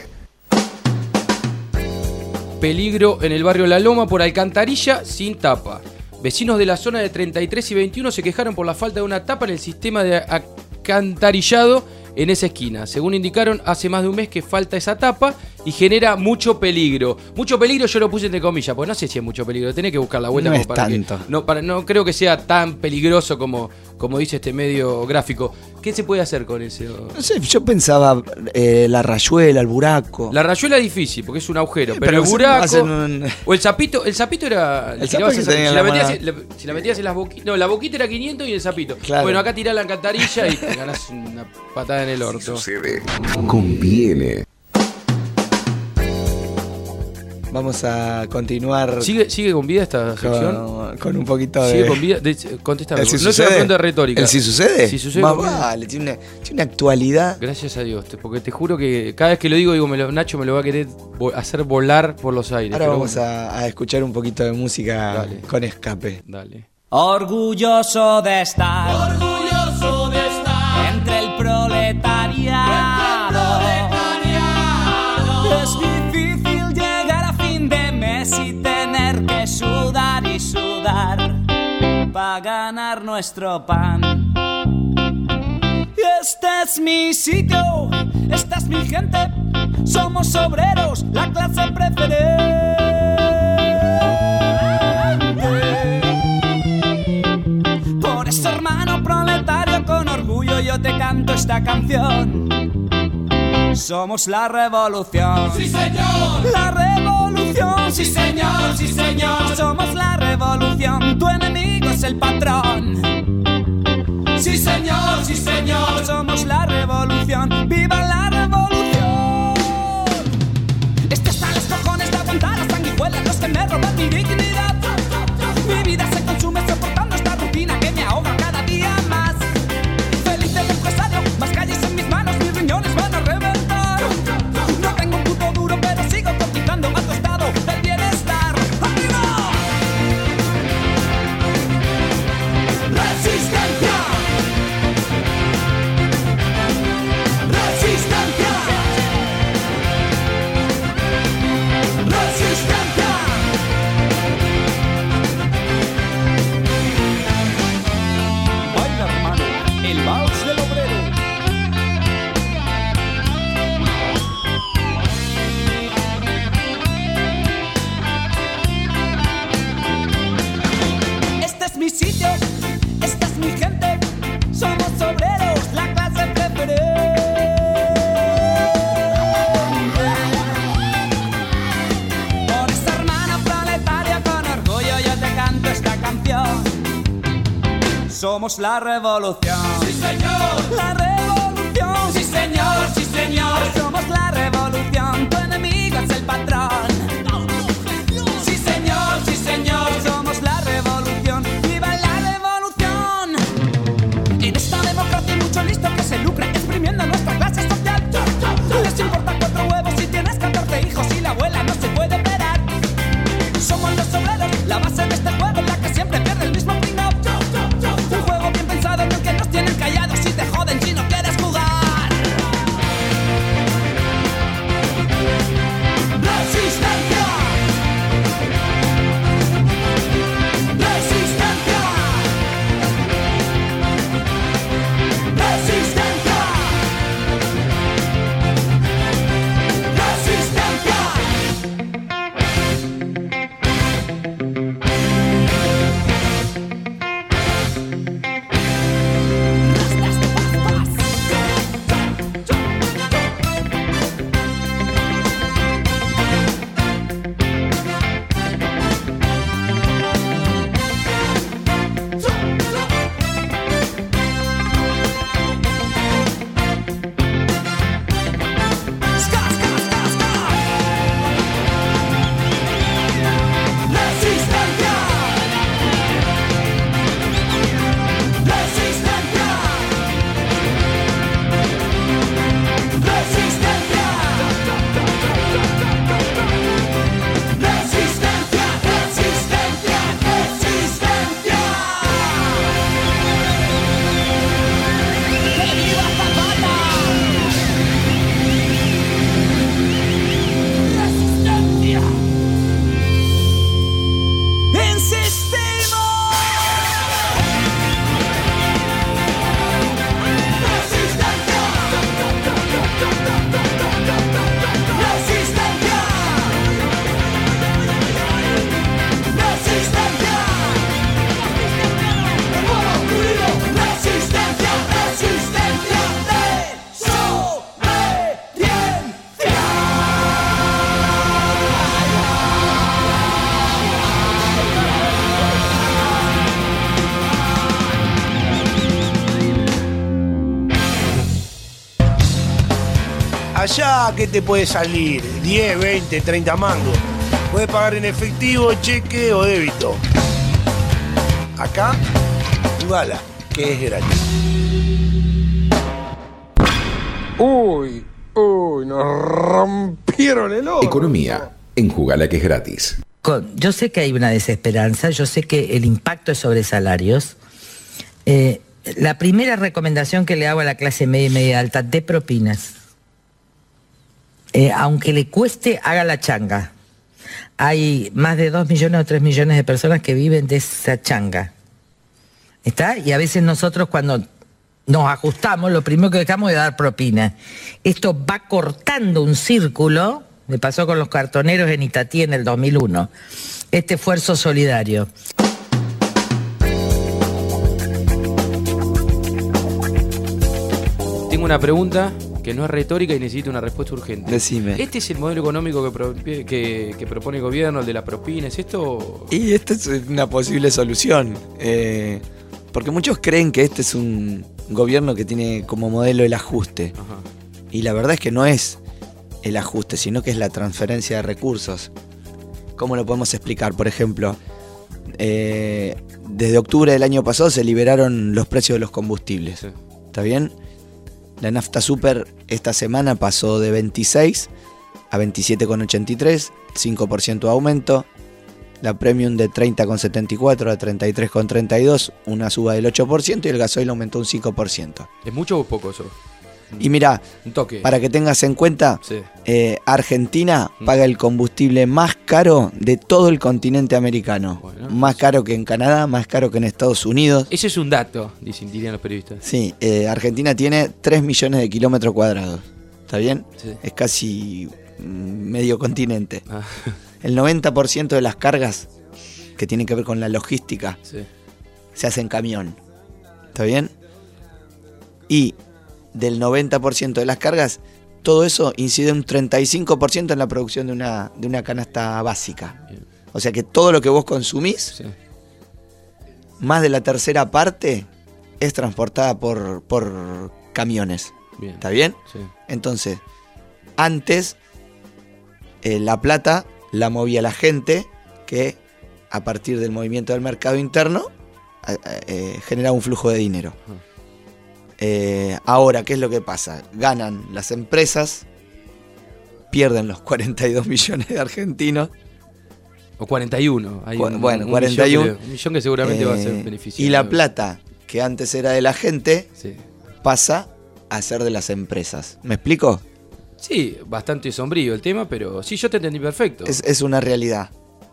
Peligro en el barrio La Loma por alcantarilla sin tapa. Vecinos de la zona de treinta y tres y veintiuno se quejaron por la falta de una tapa en el sistema de alcantarillado en esa esquina. Según indicaron, hace más de un mes que falta esa tapa y genera mucho peligro. Mucho peligro yo lo puse entre comillas, porque no sé si es mucho peligro. Tenés que buscar la vuelta No como es para tanto. que... No, para, no creo que sea tan peligroso como, como dice este medio gráfico. ¿Qué se puede hacer con eso? No sé, yo pensaba eh, la rayuela, el buraco. La rayuela es difícil porque es un agujero, Eh, pero, pero el se buraco hacen un- o el sapito, el sapito era El si, le vas sapo a- que tenía si la la metías, mano. en- si la metías en las boquitas, no, la boquita era quinientos y el sapito. Claro. Bueno, acá tirás la alcantarilla y te ganás una patada en el Si orto. sucede, conviene. Vamos a continuar ¿Sigue, sigue con vida esta sección? con, con un poquito de... Sigue con vida. De, contéstame. ¿El si no es una sucede? pregunta retórica. ¿El si sucede? Si sucede Más con vida. vale, tiene una, tiene una actualidad. Gracias a Dios, te- porque te juro que cada vez que lo digo, digo, me lo- Nacho me lo va a querer vo- hacer volar por los aires. Ahora pero vamos bueno, a, a escuchar un poquito de música Dale. con escape. Dale. Orgulloso de estar, orgulloso de estar entre el proletariado. Es difícil llegar a fin de mes y tener que sudar y sudar para ganar nuestro pan. Este es mi sitio, esta es mi gente, somos obreros, la clase preferente. Por eso, hermano proletario, con orgullo yo te canto esta canción. Somos la revolución. ¡Sí, señor! La revolución. ¡Sí, señor! ¡Sí, señor! Somos la revolución. Tu enemigo es el patrón. ¡Sí, señor! ¡Sí, señor! Somos la revolución. ¡Viva la revolución! Estoy hasta los cojones de aguantar las sanguijuelas, los que me roban mi dignidad. Mi vida se consume soportando esta rutina que me ahoga cada día más. Feliz el empresario, más calles en mis manos, mis riñones van a reventar. No tengo un puto duro, pero sigo cotizando a tu estado del bienestar. ¡Arriba! ¡Resistencia! ¡Resistencia! ¡Resistencia! Baila, hermano, el vals del obrero. Este es mi sitio, esta es mi gente. Somos obreros, la clase preferente. Por esta hermana planetaria con orgullo yo te canto esta canción. Somos la revolución. ¡Sí, señor! La revolución. ¡Sí, señor! ¡Sí, señor! Somos la revolución. Tu enemigo es el patrón. ¡Sí, señor! ¡Sí, señor! Somos la revolución. ¡Viva la revolución! En esta democracia hay mucho listo que se lucra exprimiendo nuestra clase social. Les importa cuatro huevos si tienes catorce hijos y la abuela no se puede operar. Somos los obreros, la base de este juego en la que siempre pierde el mismo pringao. Un juego bien pensado en el que nos tienen callados y te joden si no quieres jugar. ¡Resistencia! ¡Resistencia! ¡Resistencia! ¡Resistencia! ¡Resistencia! ¡Resistencia! ¡Resistencia! ¡Resistencia! ¡Resistencia! ¡Resistencia! ¡Que viva Zapata! ¡Resistencia! ¡Insistimos! ¡Resistencia! ¡Resistencia! ¡Pueblo unido! ¡Resistencia! ¡Resistencia! Allá, ¿qué te puede salir? diez, veinte, treinta mangos. Puedes pagar en efectivo, cheque o débito. Acá, jugala, que es gratis. Uy, uy, nos rompieron el ojo. Economía, en Jugala que es gratis. Con- yo sé que hay una desesperanza, yo sé que el impacto es sobre salarios. Eh, la primera recomendación que le hago a la clase media y media alta, de propinas. Eh, aunque le cueste, haga la changa. Hay más de dos millones o tres millones de personas que viven de esa changa. ¿Está? Y a veces nosotros cuando nos ajustamos, lo primero que dejamos es dar propina. Esto va cortando un círculo, me pasó con los cartoneros en Itatí en el dos mil uno, este esfuerzo solidario. tengo una pregunta que no es retórica y necesito una respuesta urgente. Decime. ¿Este es el modelo económico que, pro- que, que propone el gobierno, el de la propina? ¿Es esto? Y esta es una posible solución. Eh, porque muchos creen que este es un gobierno que tiene como modelo el ajuste. Ajá. Y la verdad es que no es el ajuste, sino que es la transferencia de recursos. ¿Cómo lo podemos explicar? Por ejemplo, eh, desde octubre del año pasado se liberaron los precios de los combustibles. Sí. ¿Está bien? La nafta super esta semana pasó de veintiséis a veintisiete coma ochenta y tres, cinco por ciento de aumento. La premium de treinta coma setenta y cuatro a treinta y tres coma treinta y dos, una suba del ocho por ciento, y el gasoil aumentó un cinco por ciento. ¿Es mucho o poco eso? Y mirá, Un toque. para que tengas en cuenta, Sí. eh, Argentina Mm. paga el combustible más caro de todo el continente americano. Bueno. Más caro que en Canadá, más caro que en Estados Unidos. Ese es un dato, dicen, dirían los periodistas. Sí, eh, Argentina tiene tres millones de kilómetros cuadrados. ¿Está bien? Sí. Es casi mm, medio continente. Ah, El noventa por ciento de las cargas que tienen que ver con la logística sí. se hace en camión. ¿Está bien? Y del noventa por ciento de las cargas, todo eso incide un treinta y cinco por ciento en la producción de una, de una canasta básica. Bien. O sea que todo lo que vos consumís, Sí. más de la tercera parte, es transportada por, por camiones. Bien. ¿Está bien? Sí. Entonces, antes eh, la plata la movía la gente que a partir del movimiento del mercado interno eh, eh, generaba un flujo de dinero. Ajá. Eh, ahora, ¿qué es lo que pasa? Ganan las empresas, pierden los cuarenta y dos millones de argentinos. O cuarenta y uno. Hay Cu- un, bueno, un cuarenta y uno. Millón que, un millón que seguramente va a ser Eh, beneficioso. Y la plata, que antes era de la gente, Sí. pasa a ser de las empresas. ¿Me explico? Sí, bastante sombrío el tema, pero sí, yo te entendí perfecto. Es, es una realidad.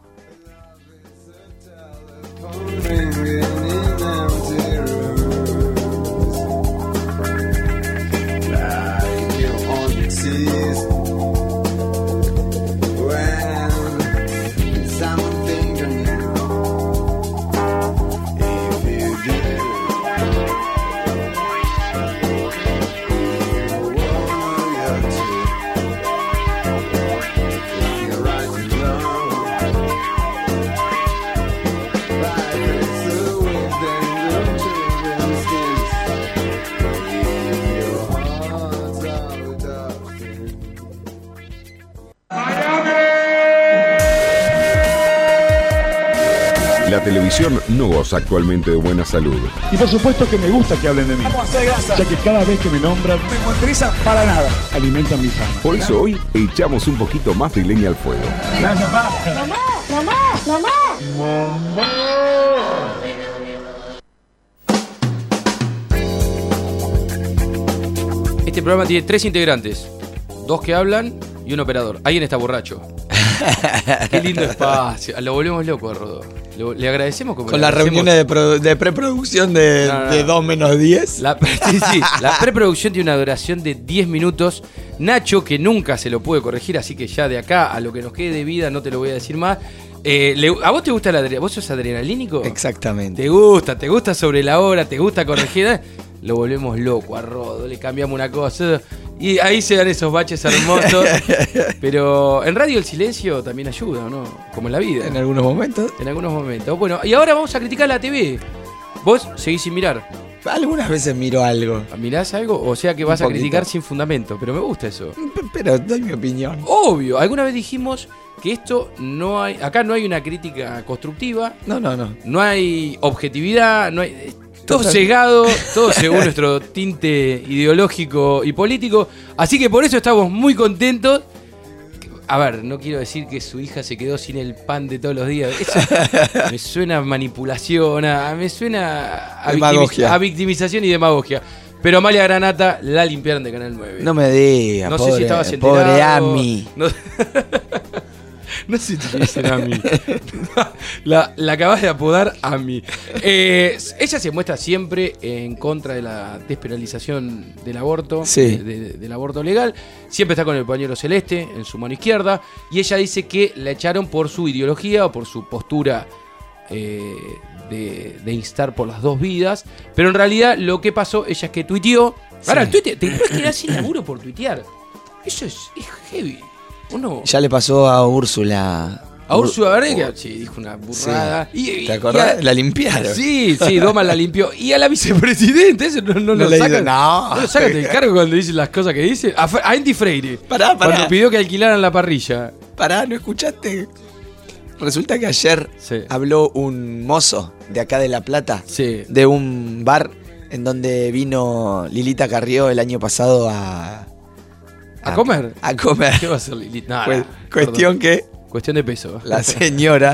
La televisión no goza actualmente de buena salud. Y por supuesto que me gusta que hablen de mí, Vamos a hacer grasa. ya que cada vez que me nombran, No me interesa para nada. alimentan mi fama. Por eso hoy echamos un poquito más de leña al fuego. Gracias, papá. Mamá, mamá, mamá. Este programa tiene tres integrantes. Dos que hablan y un operador. Alguien está borracho. Qué lindo espacio. Lo volvemos loco a Rodó. Le, le agradecemos como Con le las agradecemos- reuniones de, pro- de preproducción de, No, no, no. de dos menos diez. La, sí, sí, la preproducción tiene una duración de diez minutos. Nacho, que nunca se lo puede corregir, así que ya de acá a lo que nos quede de vida no te lo voy a decir más. Eh, le- ¿A vos te gusta la adrenalina? ¿Vos sos adrenalínico? Exactamente. Te gusta, te gusta sobre la hora, te gusta corregir. ¿eh? Lo volvemos loco a Rodo, le cambiamos una cosa. Y ahí se dan esos baches hermosos. Pero en radio el silencio también ayuda, ¿o no? Como en la vida. En algunos momentos. En algunos momentos. Bueno, y ahora vamos a criticar la T V. Vos seguís sin mirar. Algunas veces miro algo. ¿Mirás algo? O sea que vas Un a criticar poquito. sin fundamento. Pero me gusta eso. P- Pero doy mi opinión. Obvio. Alguna vez dijimos que esto no hay. Acá no hay una crítica constructiva. No, no, no. No hay objetividad. No hay. Todo Total. cegado, todo según nuestro tinte ideológico y político. Así que por eso estamos muy contentos. A ver, no quiero decir que su hija se quedó sin el pan de todos los días. Eso me suena a manipulación, a- me suena a, victimi- Demagogia. a victimización y demagogia. Pero Amalia Granata la limpiaron de Canal nueve. No me digas, No pobre, sé si estabas pobre enterado. Ami. No, no sé si te dicen Ami. La, la acabas de apodar Ami. Eh, ella se muestra siempre en contra de la despenalización del aborto, Sí. de- de- del aborto legal. Siempre está con el pañuelo celeste en su mano izquierda. Y ella dice que la echaron por su ideología o por su postura eh, de, de instar por las dos vidas. Pero en realidad lo que pasó, ella es que tuiteó. Sí. Ahora, el tuite, te puedes quedar sin laburo por tuitear. Eso es, es heavy. Uno... Ya le pasó a Úrsula. A Úrsula Vergara, sí, dijo una burrada. Sí. Y, ¿Te acordás? Y a, la limpiaron. Sí, sí, Doma la limpió. Y a la vicepresidenta, eso no, no, no lo sacan. No, no lo sacan del cargo cuando dicen las cosas que dice. A, a Andy Freire. Pará, pará. Cuando pidió que alquilaran la parrilla. Pará, ¿no escuchaste? Resulta que ayer sí. habló un mozo de acá de La Plata, sí. de un bar en donde vino Lilita Carrió el año pasado a... ¿A, a comer? A comer. ¿Qué va a hacer Lilita? No, pues, no, cuestión perdón. que... Cuestión de peso. La señora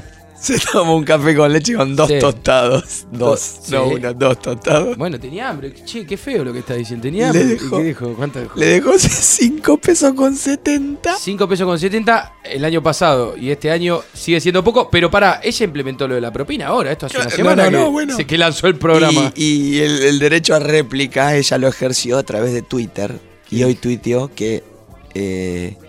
se tomó un café con leche con dos sí. tostados. Dos, sí. no uno, dos tostados. Bueno, tenía hambre. Che, qué feo lo que está diciendo. Tenía hambre. Le dejó, ¿Y qué dijo? ¿Cuánto dejó? Le dejó cinco pesos con setenta. cinco pesos con setenta el año pasado. Y este año sigue siendo poco. Pero pará, ella implementó lo de la propina ahora. Esto hace una semana no, no, que, bueno. que lanzó el programa. Y, y el, el derecho a réplica ella lo ejerció a través de Twitter. Y hoy tuiteó que... Eh,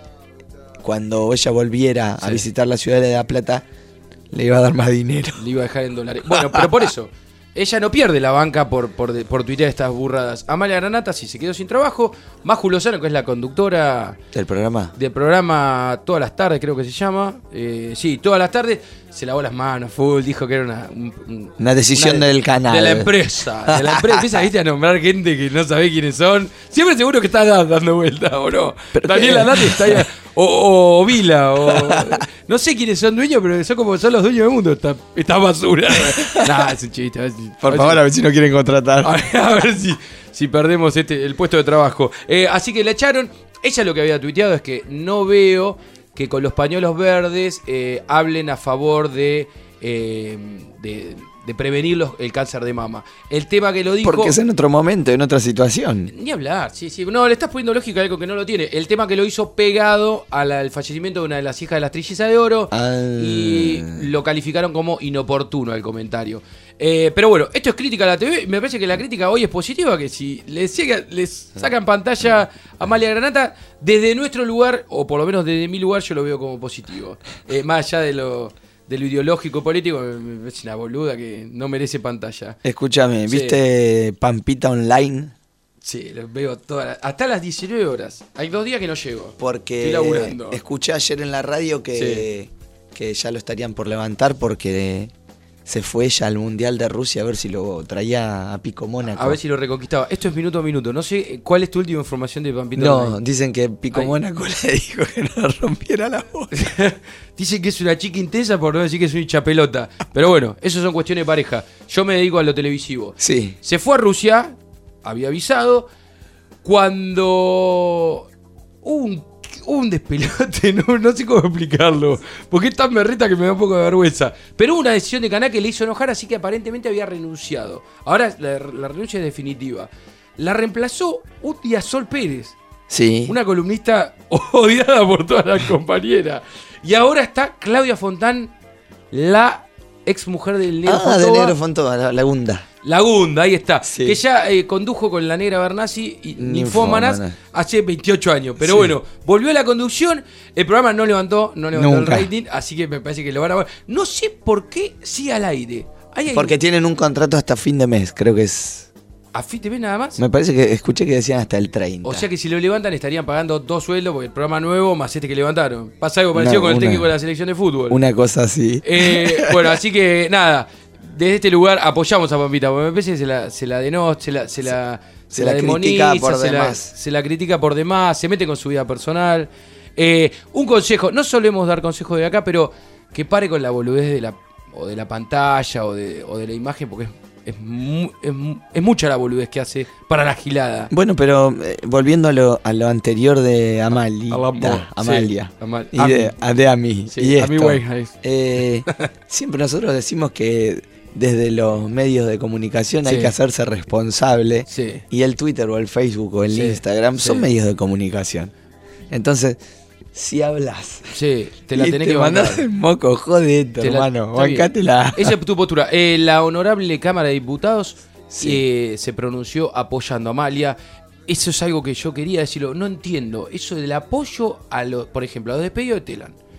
cuando ella volviera sí. a visitar la ciudad de La Plata, le iba a dar más dinero. Le iba a dejar en dólares. Bueno, pero por eso, ella no pierde la banca por, por, por tuitear estas burradas. Amalia Granata sí se quedó sin trabajo. Maju Lozano, que es la conductora... ¿Del programa? Del programa Todas las Tardes, creo que se llama. Eh, sí, Todas las Tardes. Se lavó las manos, full, dijo que era una... Un, una decisión una de, del canal. De la empresa. De la empresa. Empieza, viste, a nombrar gente que no sabe quiénes son. Siempre seguro que está dando vuelta, ¿o no? Daniel Andate está ahí... O, o Vila, o... No sé quiénes son dueños, pero son como son los dueños del mundo. Esta, esta basura. Nah, es un chiste. A ver si, Por a favor, si, a ver si no quieren contratar. A ver, a ver si, si perdemos este, el puesto de trabajo. Eh, así que la echaron. Ella lo que había tuiteado es que no veo que con los pañuelos verdes eh, hablen a favor de... Eh, de de prevenir los, el cáncer de mama. El tema que lo dijo... Porque es en otro momento, en otra situación. Ni hablar, sí, sí. No, le estás poniendo lógica a algo que no lo tiene. El tema que lo hizo pegado al, al fallecimiento de una de las hijas de las trillizas de oro ah. y lo calificaron como inoportuno el comentario. Eh, pero bueno, esto es crítica a la T V. Me parece que la crítica hoy es positiva, que si les, llega, les sacan pantalla a Amalia Granata, desde nuestro lugar, o por lo menos desde mi lugar, yo lo veo como positivo. Eh, más allá de lo... de lo ideológico político, es una boluda que no merece pantalla. Escúchame, ¿viste sí. Pampita Online? Sí, lo veo todas las, hasta las diecinueve horas. Hay dos días que no llego. Porque estoy laburando. Escuché ayer en la radio que, sí. que ya lo estarían por levantar porque se fue ella al Mundial de Rusia a ver si lo traía a Pico Mónaco. A ver si lo reconquistaba. Esto es minuto a minuto. No sé cuál es tu última información de Pampita No, Online. Dicen que Pico Ay. Mónaco le dijo que no rompiera la voz. Dicen que es una chica intensa por no decir que es una hincha pelota. Pero bueno, eso son cuestiones de pareja. Yo me dedico a lo televisivo. Sí. Se fue a Rusia, había avisado, cuando hubo un, un despelote, no, no sé cómo explicarlo, porque es tan berreta que me da un poco de vergüenza. Pero hubo una decisión de canal que le hizo enojar, así que aparentemente había renunciado. Ahora la, la renuncia es definitiva. La reemplazó un día Sol Pérez. Sí. Una columnista odiada por todas las compañeras. Y ahora está Claudia Fontán, la ex mujer del Negro ah, Fontova. Ah, del Negro Fontova, la Lagunda. Lagunda, ahí está. Sí. Que ya eh, condujo con la Negra Bernasi y Ninfómanas hace veintiocho años. Pero sí. bueno, volvió a la conducción. El programa no levantó, no levantó Nunca. el rating, así que me parece que lo van a ver. No sé por qué sigue al aire. Hay Porque hay... tienen un contrato hasta fin de mes, creo que es... ¿A fin de mes nada más? Me parece que escuché que decían hasta el treinta. O sea que si lo levantan estarían pagando dos sueldos porque el programa nuevo más este que levantaron. Pasa algo parecido no, con el una, técnico de la selección de fútbol. Una cosa así. Eh, bueno, así que nada, desde este lugar apoyamos a Pampita, porque me parece que se la, se la denosta, se la, se la, se se la, la demoniza, critica por se, demás. La, se la critica por demás, se mete con su vida personal. Eh, un consejo, no solemos dar consejos de acá, pero que pare con la boludez de la, o de la pantalla o de, o de la imagen, porque es Es, mu- es, mu- es mucha la boludez que hace para la gilada. Bueno, pero eh, volviendo a lo, a lo anterior de Amalia, da, Amalia sí, Amal- y de, a de Ami, sí, y esto, Ami eh, siempre nosotros decimos que desde los medios de comunicación sí. hay que hacerse responsable sí. y el Twitter o el Facebook o el sí. Instagram sí. son medios de comunicación. Entonces, si hablas sí, te la y tenés te que mandás bancar. el moco, jodete, hermano, bancátela. Esa es tu postura. Eh, la honorable Cámara de Diputados sí. eh, se pronunció apoyando a Amalia. Eso es algo que yo quería decirlo. No entiendo. Eso del apoyo a los, por ejemplo, a los despedidos de Telan.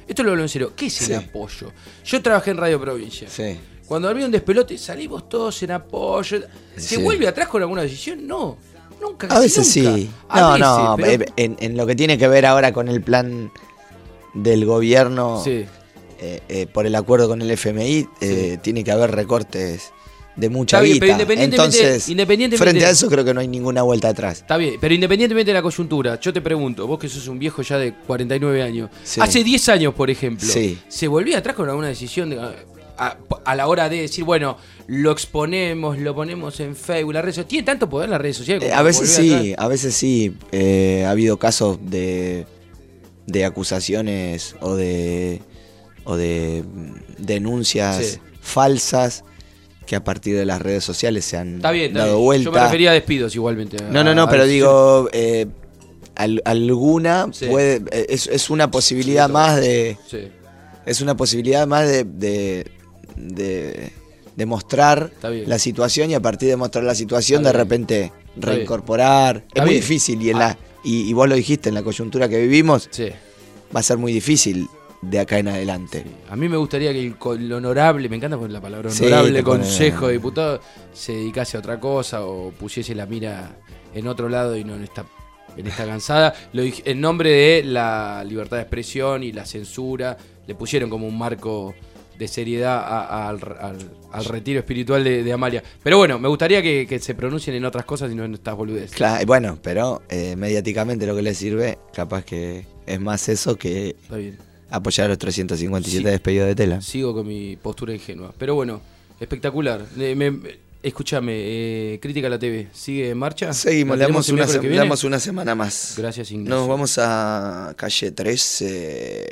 Esto lo hablo en serio. ¿Qué es el Sí. apoyo? Yo trabajé en Radio Provincia. Sí. Cuando había un despelote, salimos todos en apoyo. ¿Se Sí. vuelve atrás con alguna decisión? No. Nunca. A casi veces nunca. sí. A No, veces, no, pero- eh, en, en lo que tiene que ver ahora con el plan del gobierno, Sí. eh, eh, por el acuerdo con el F M I, eh, tiene que haber recortes de mucha Está bien, guita. pero independientemente- Entonces, independientemente- frente a eso creo que no hay ninguna vuelta atrás. Está bien, pero independientemente de la coyuntura, yo te pregunto, vos que sos un viejo ya de cuarenta y nueve años, Sí. hace diez años, por ejemplo, Sí. ¿se volvía atrás con alguna decisión de- a, a la hora de decir, bueno, lo exponemos, lo ponemos en Facebook, las redes sociales? ¿Tiene tanto poder las redes sociales? Eh, como a veces volver sí, atrás? a veces sí. Eh, ha habido casos de, de acusaciones o de, o de mm, denuncias Sí. falsas que a partir de las redes sociales se han Está bien, está dado bien. vuelta. Yo me refería a despidos igualmente. a- No, no, no, a pero decisiones. digo, eh, al- alguna Sí. puede, eh, es, es una posibilidad Sí, más de, Sí. es una posibilidad más de, de, de- de mostrar Está bien. la situación y a partir de mostrar la situación Está de bien. repente Está reincorporar. bien. Es Está muy bien. difícil y en Ah. la y, y vos lo dijiste, en la coyuntura que vivimos Sí. va a ser muy difícil de acá en adelante. A mí me gustaría que el, co- el honorable, me encanta poner la palabra Sí, honorable, te pone- Consejo de Diputados, se dedicase a otra cosa o pusiese la mira en otro lado y no en esta, en esta cansada. Lo dije, en nombre de la libertad de expresión y la censura, le pusieron como un marco de seriedad a- a- al, al- al retiro espiritual de, de Amalia. Pero bueno, me gustaría que, que se pronuncien en otras cosas y no en estas boludeces. Claro, bueno, pero eh, mediáticamente lo que le sirve, capaz que es más eso que Está bien. apoyar a los trescientos cincuenta y siete Sí. despedidos de tela. Sigo con mi postura ingenua. Pero bueno, espectacular. Eh, me- escúchame, eh, Crítica a la T V, ¿sigue en marcha? Seguimos, ¿La le damos, tenemos el una, miércoles se- que le viene? damos una semana más. Gracias, Ignacio. Nos vamos a calle trece.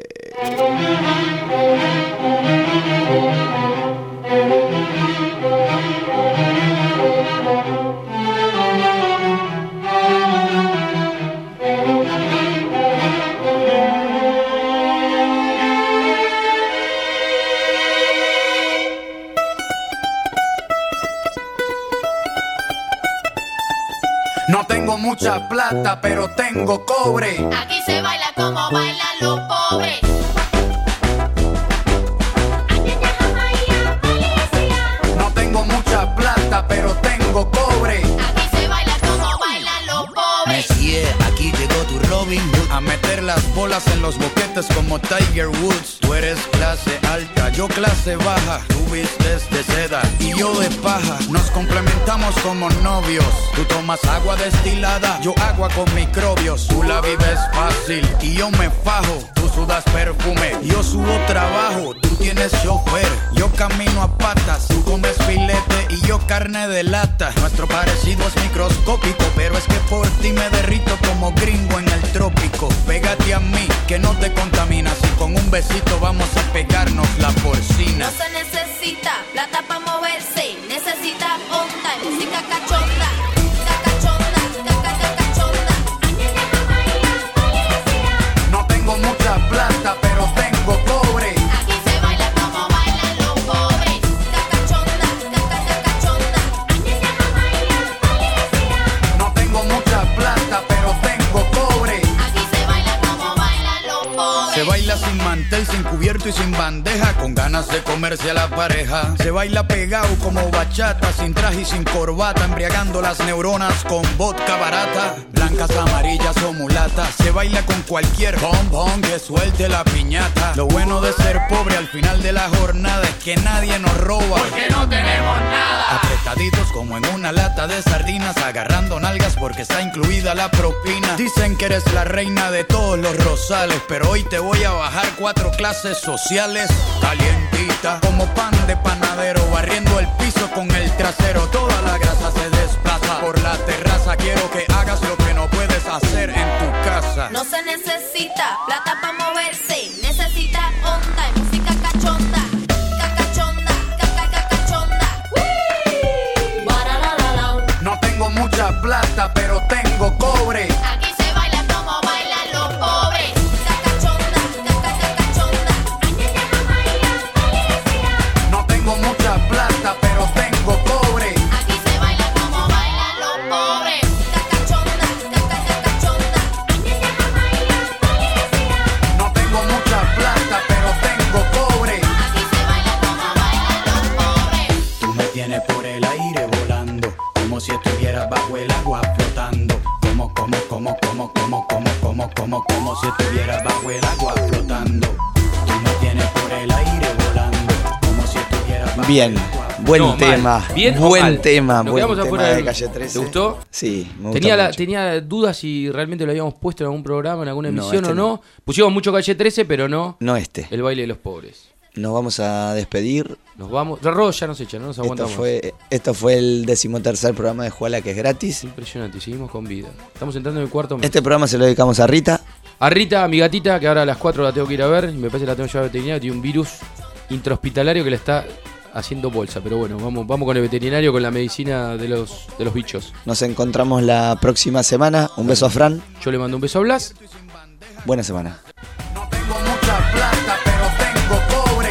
No tengo mucha plata, pero tengo cobre. Aquí se baila como bailan los pobres. No tengo mucha plata, pero tengo cobre. Aquí se baila como bailan los pobres. Messier, aquí llegó tu Robin Hood a meter las bolas en los boquetes como Tiger Woods. Tú eres clase alta, yo clase baja. Tú vistes de seda y yo de paja. Nos complementamos como novios. Tú tomas agua destilada, yo agua con microbios. Tú la vives fácil y yo me fajo. Tú sudas perfume, yo subo trabajo. Tú tienes chofer, yo camino a patas. Tú comes filete y yo carne de lata. Nuestro parecido es microscópico, pero es que por ti me derrito como gringo en el trópico. Pégate a mí, que no te contaminas. Y con un besito vamos a pegarnos la porcina. No se necesita plata para moverse, necesita onda y música cachonda. Música cachonda, caca, caca, cachonda. No tengo mucha plata, pero tengo cobre. Aquí se baila como bailan los pobres. Música cachonda, caca, caca, cachonda. No tengo mucha plata, pero tengo cobre. Aquí se baila como bailan los pobres. Se baila sin mantel, sin cubierto y sin bandeja, con ganas de comerse a la pareja. Se baila pegado como bachata, sin traje y sin corbata, embriagando las neuronas con vodka barata. Blancas, amarillas o mulatas. Se baila con cualquier bombón que suelte la piñata. Lo bueno de ser pobre al final de la jornada es que nadie nos roba. Porque no tenemos nada. Apretaditos como en una lata de sardinas, agarrando nalgas porque está incluida la propina. Dicen que eres la reina de todos los rosales, pero hoy te voy a bajar cuatro clases sociales. Calientita como pan de panadero, barriendo el piso con el trasero. Toda la grasa se desplaza por la terraza. Quiero que hagas lo que no puedes hacer en tu casa. No se necesita plata para moverse, necesita onda y música cachonda. Cachonda, caca, cachonda. No tengo mucha plata, pero tengo cobre. Aquí se baila como bailan los pobres. Cachonda, caca, cachonda. No tengo mucha plata, pero tengo cobre. Aquí se baila como bailan los pobres. Cachonda, caca, cachonda. No tengo mucha plata, pero como si estuvieras bajo el agua flotando. Tú me tienes por el aire volando, como si estuvieras bajo Bien, el agua. buen No, tema, mal. ¿Bien o buen mal? tema, Nos buen quedamos tema afuera de del- Calle trece. ¿Te gustó? Sí, me gusta Tenía, la, mucho. tenía dudas si realmente lo habíamos puesto en algún programa, en alguna No, emisión este o no. no. Pusimos mucho Calle trece, pero no No este. el baile de los pobres. Nos vamos a despedir. Nos vamos. Rorro ya nos echa, no nos Esto aguantamos. fue, esto fue el decimotercer programa de Jugala, que es gratis. Impresionante, seguimos con vida. Estamos entrando en el cuarto mes. Este programa se lo dedicamos a Rita. A Rita, a mi gatita, que ahora a las cuatro la tengo que ir a ver. Y me parece que la tengo ya veterinaria. Tiene un virus intrahospitalario que le está haciendo bolsa. Pero bueno, vamos, vamos con el veterinario, con la medicina de los, de los bichos. Nos encontramos la próxima semana. Un beso a Fran. Yo le mando un beso a Blas. Buena semana. Mucha plata, pero tengo cobre.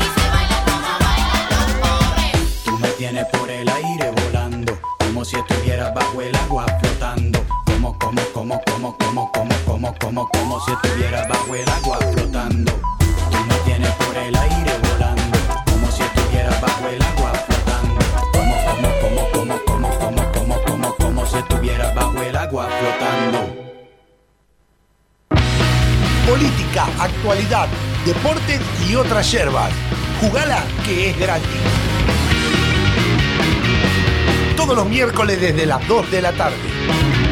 Tú me tienes por el aire volando, como si estuvieras bajo el agua flotando. Como, como, como, como, como, como, como, como, como si estuvieras bajo el agua flotando. Tú me tienes por el aire volando, como si estuvieras bajo el agua flotando. Como, como, como, como, como, como, como, como, como si estuvieras bajo el agua flotando. Política, actualidad, deporte y otras yerbas. Jugala, que es gratis. Todos los miércoles desde las dos de la tarde.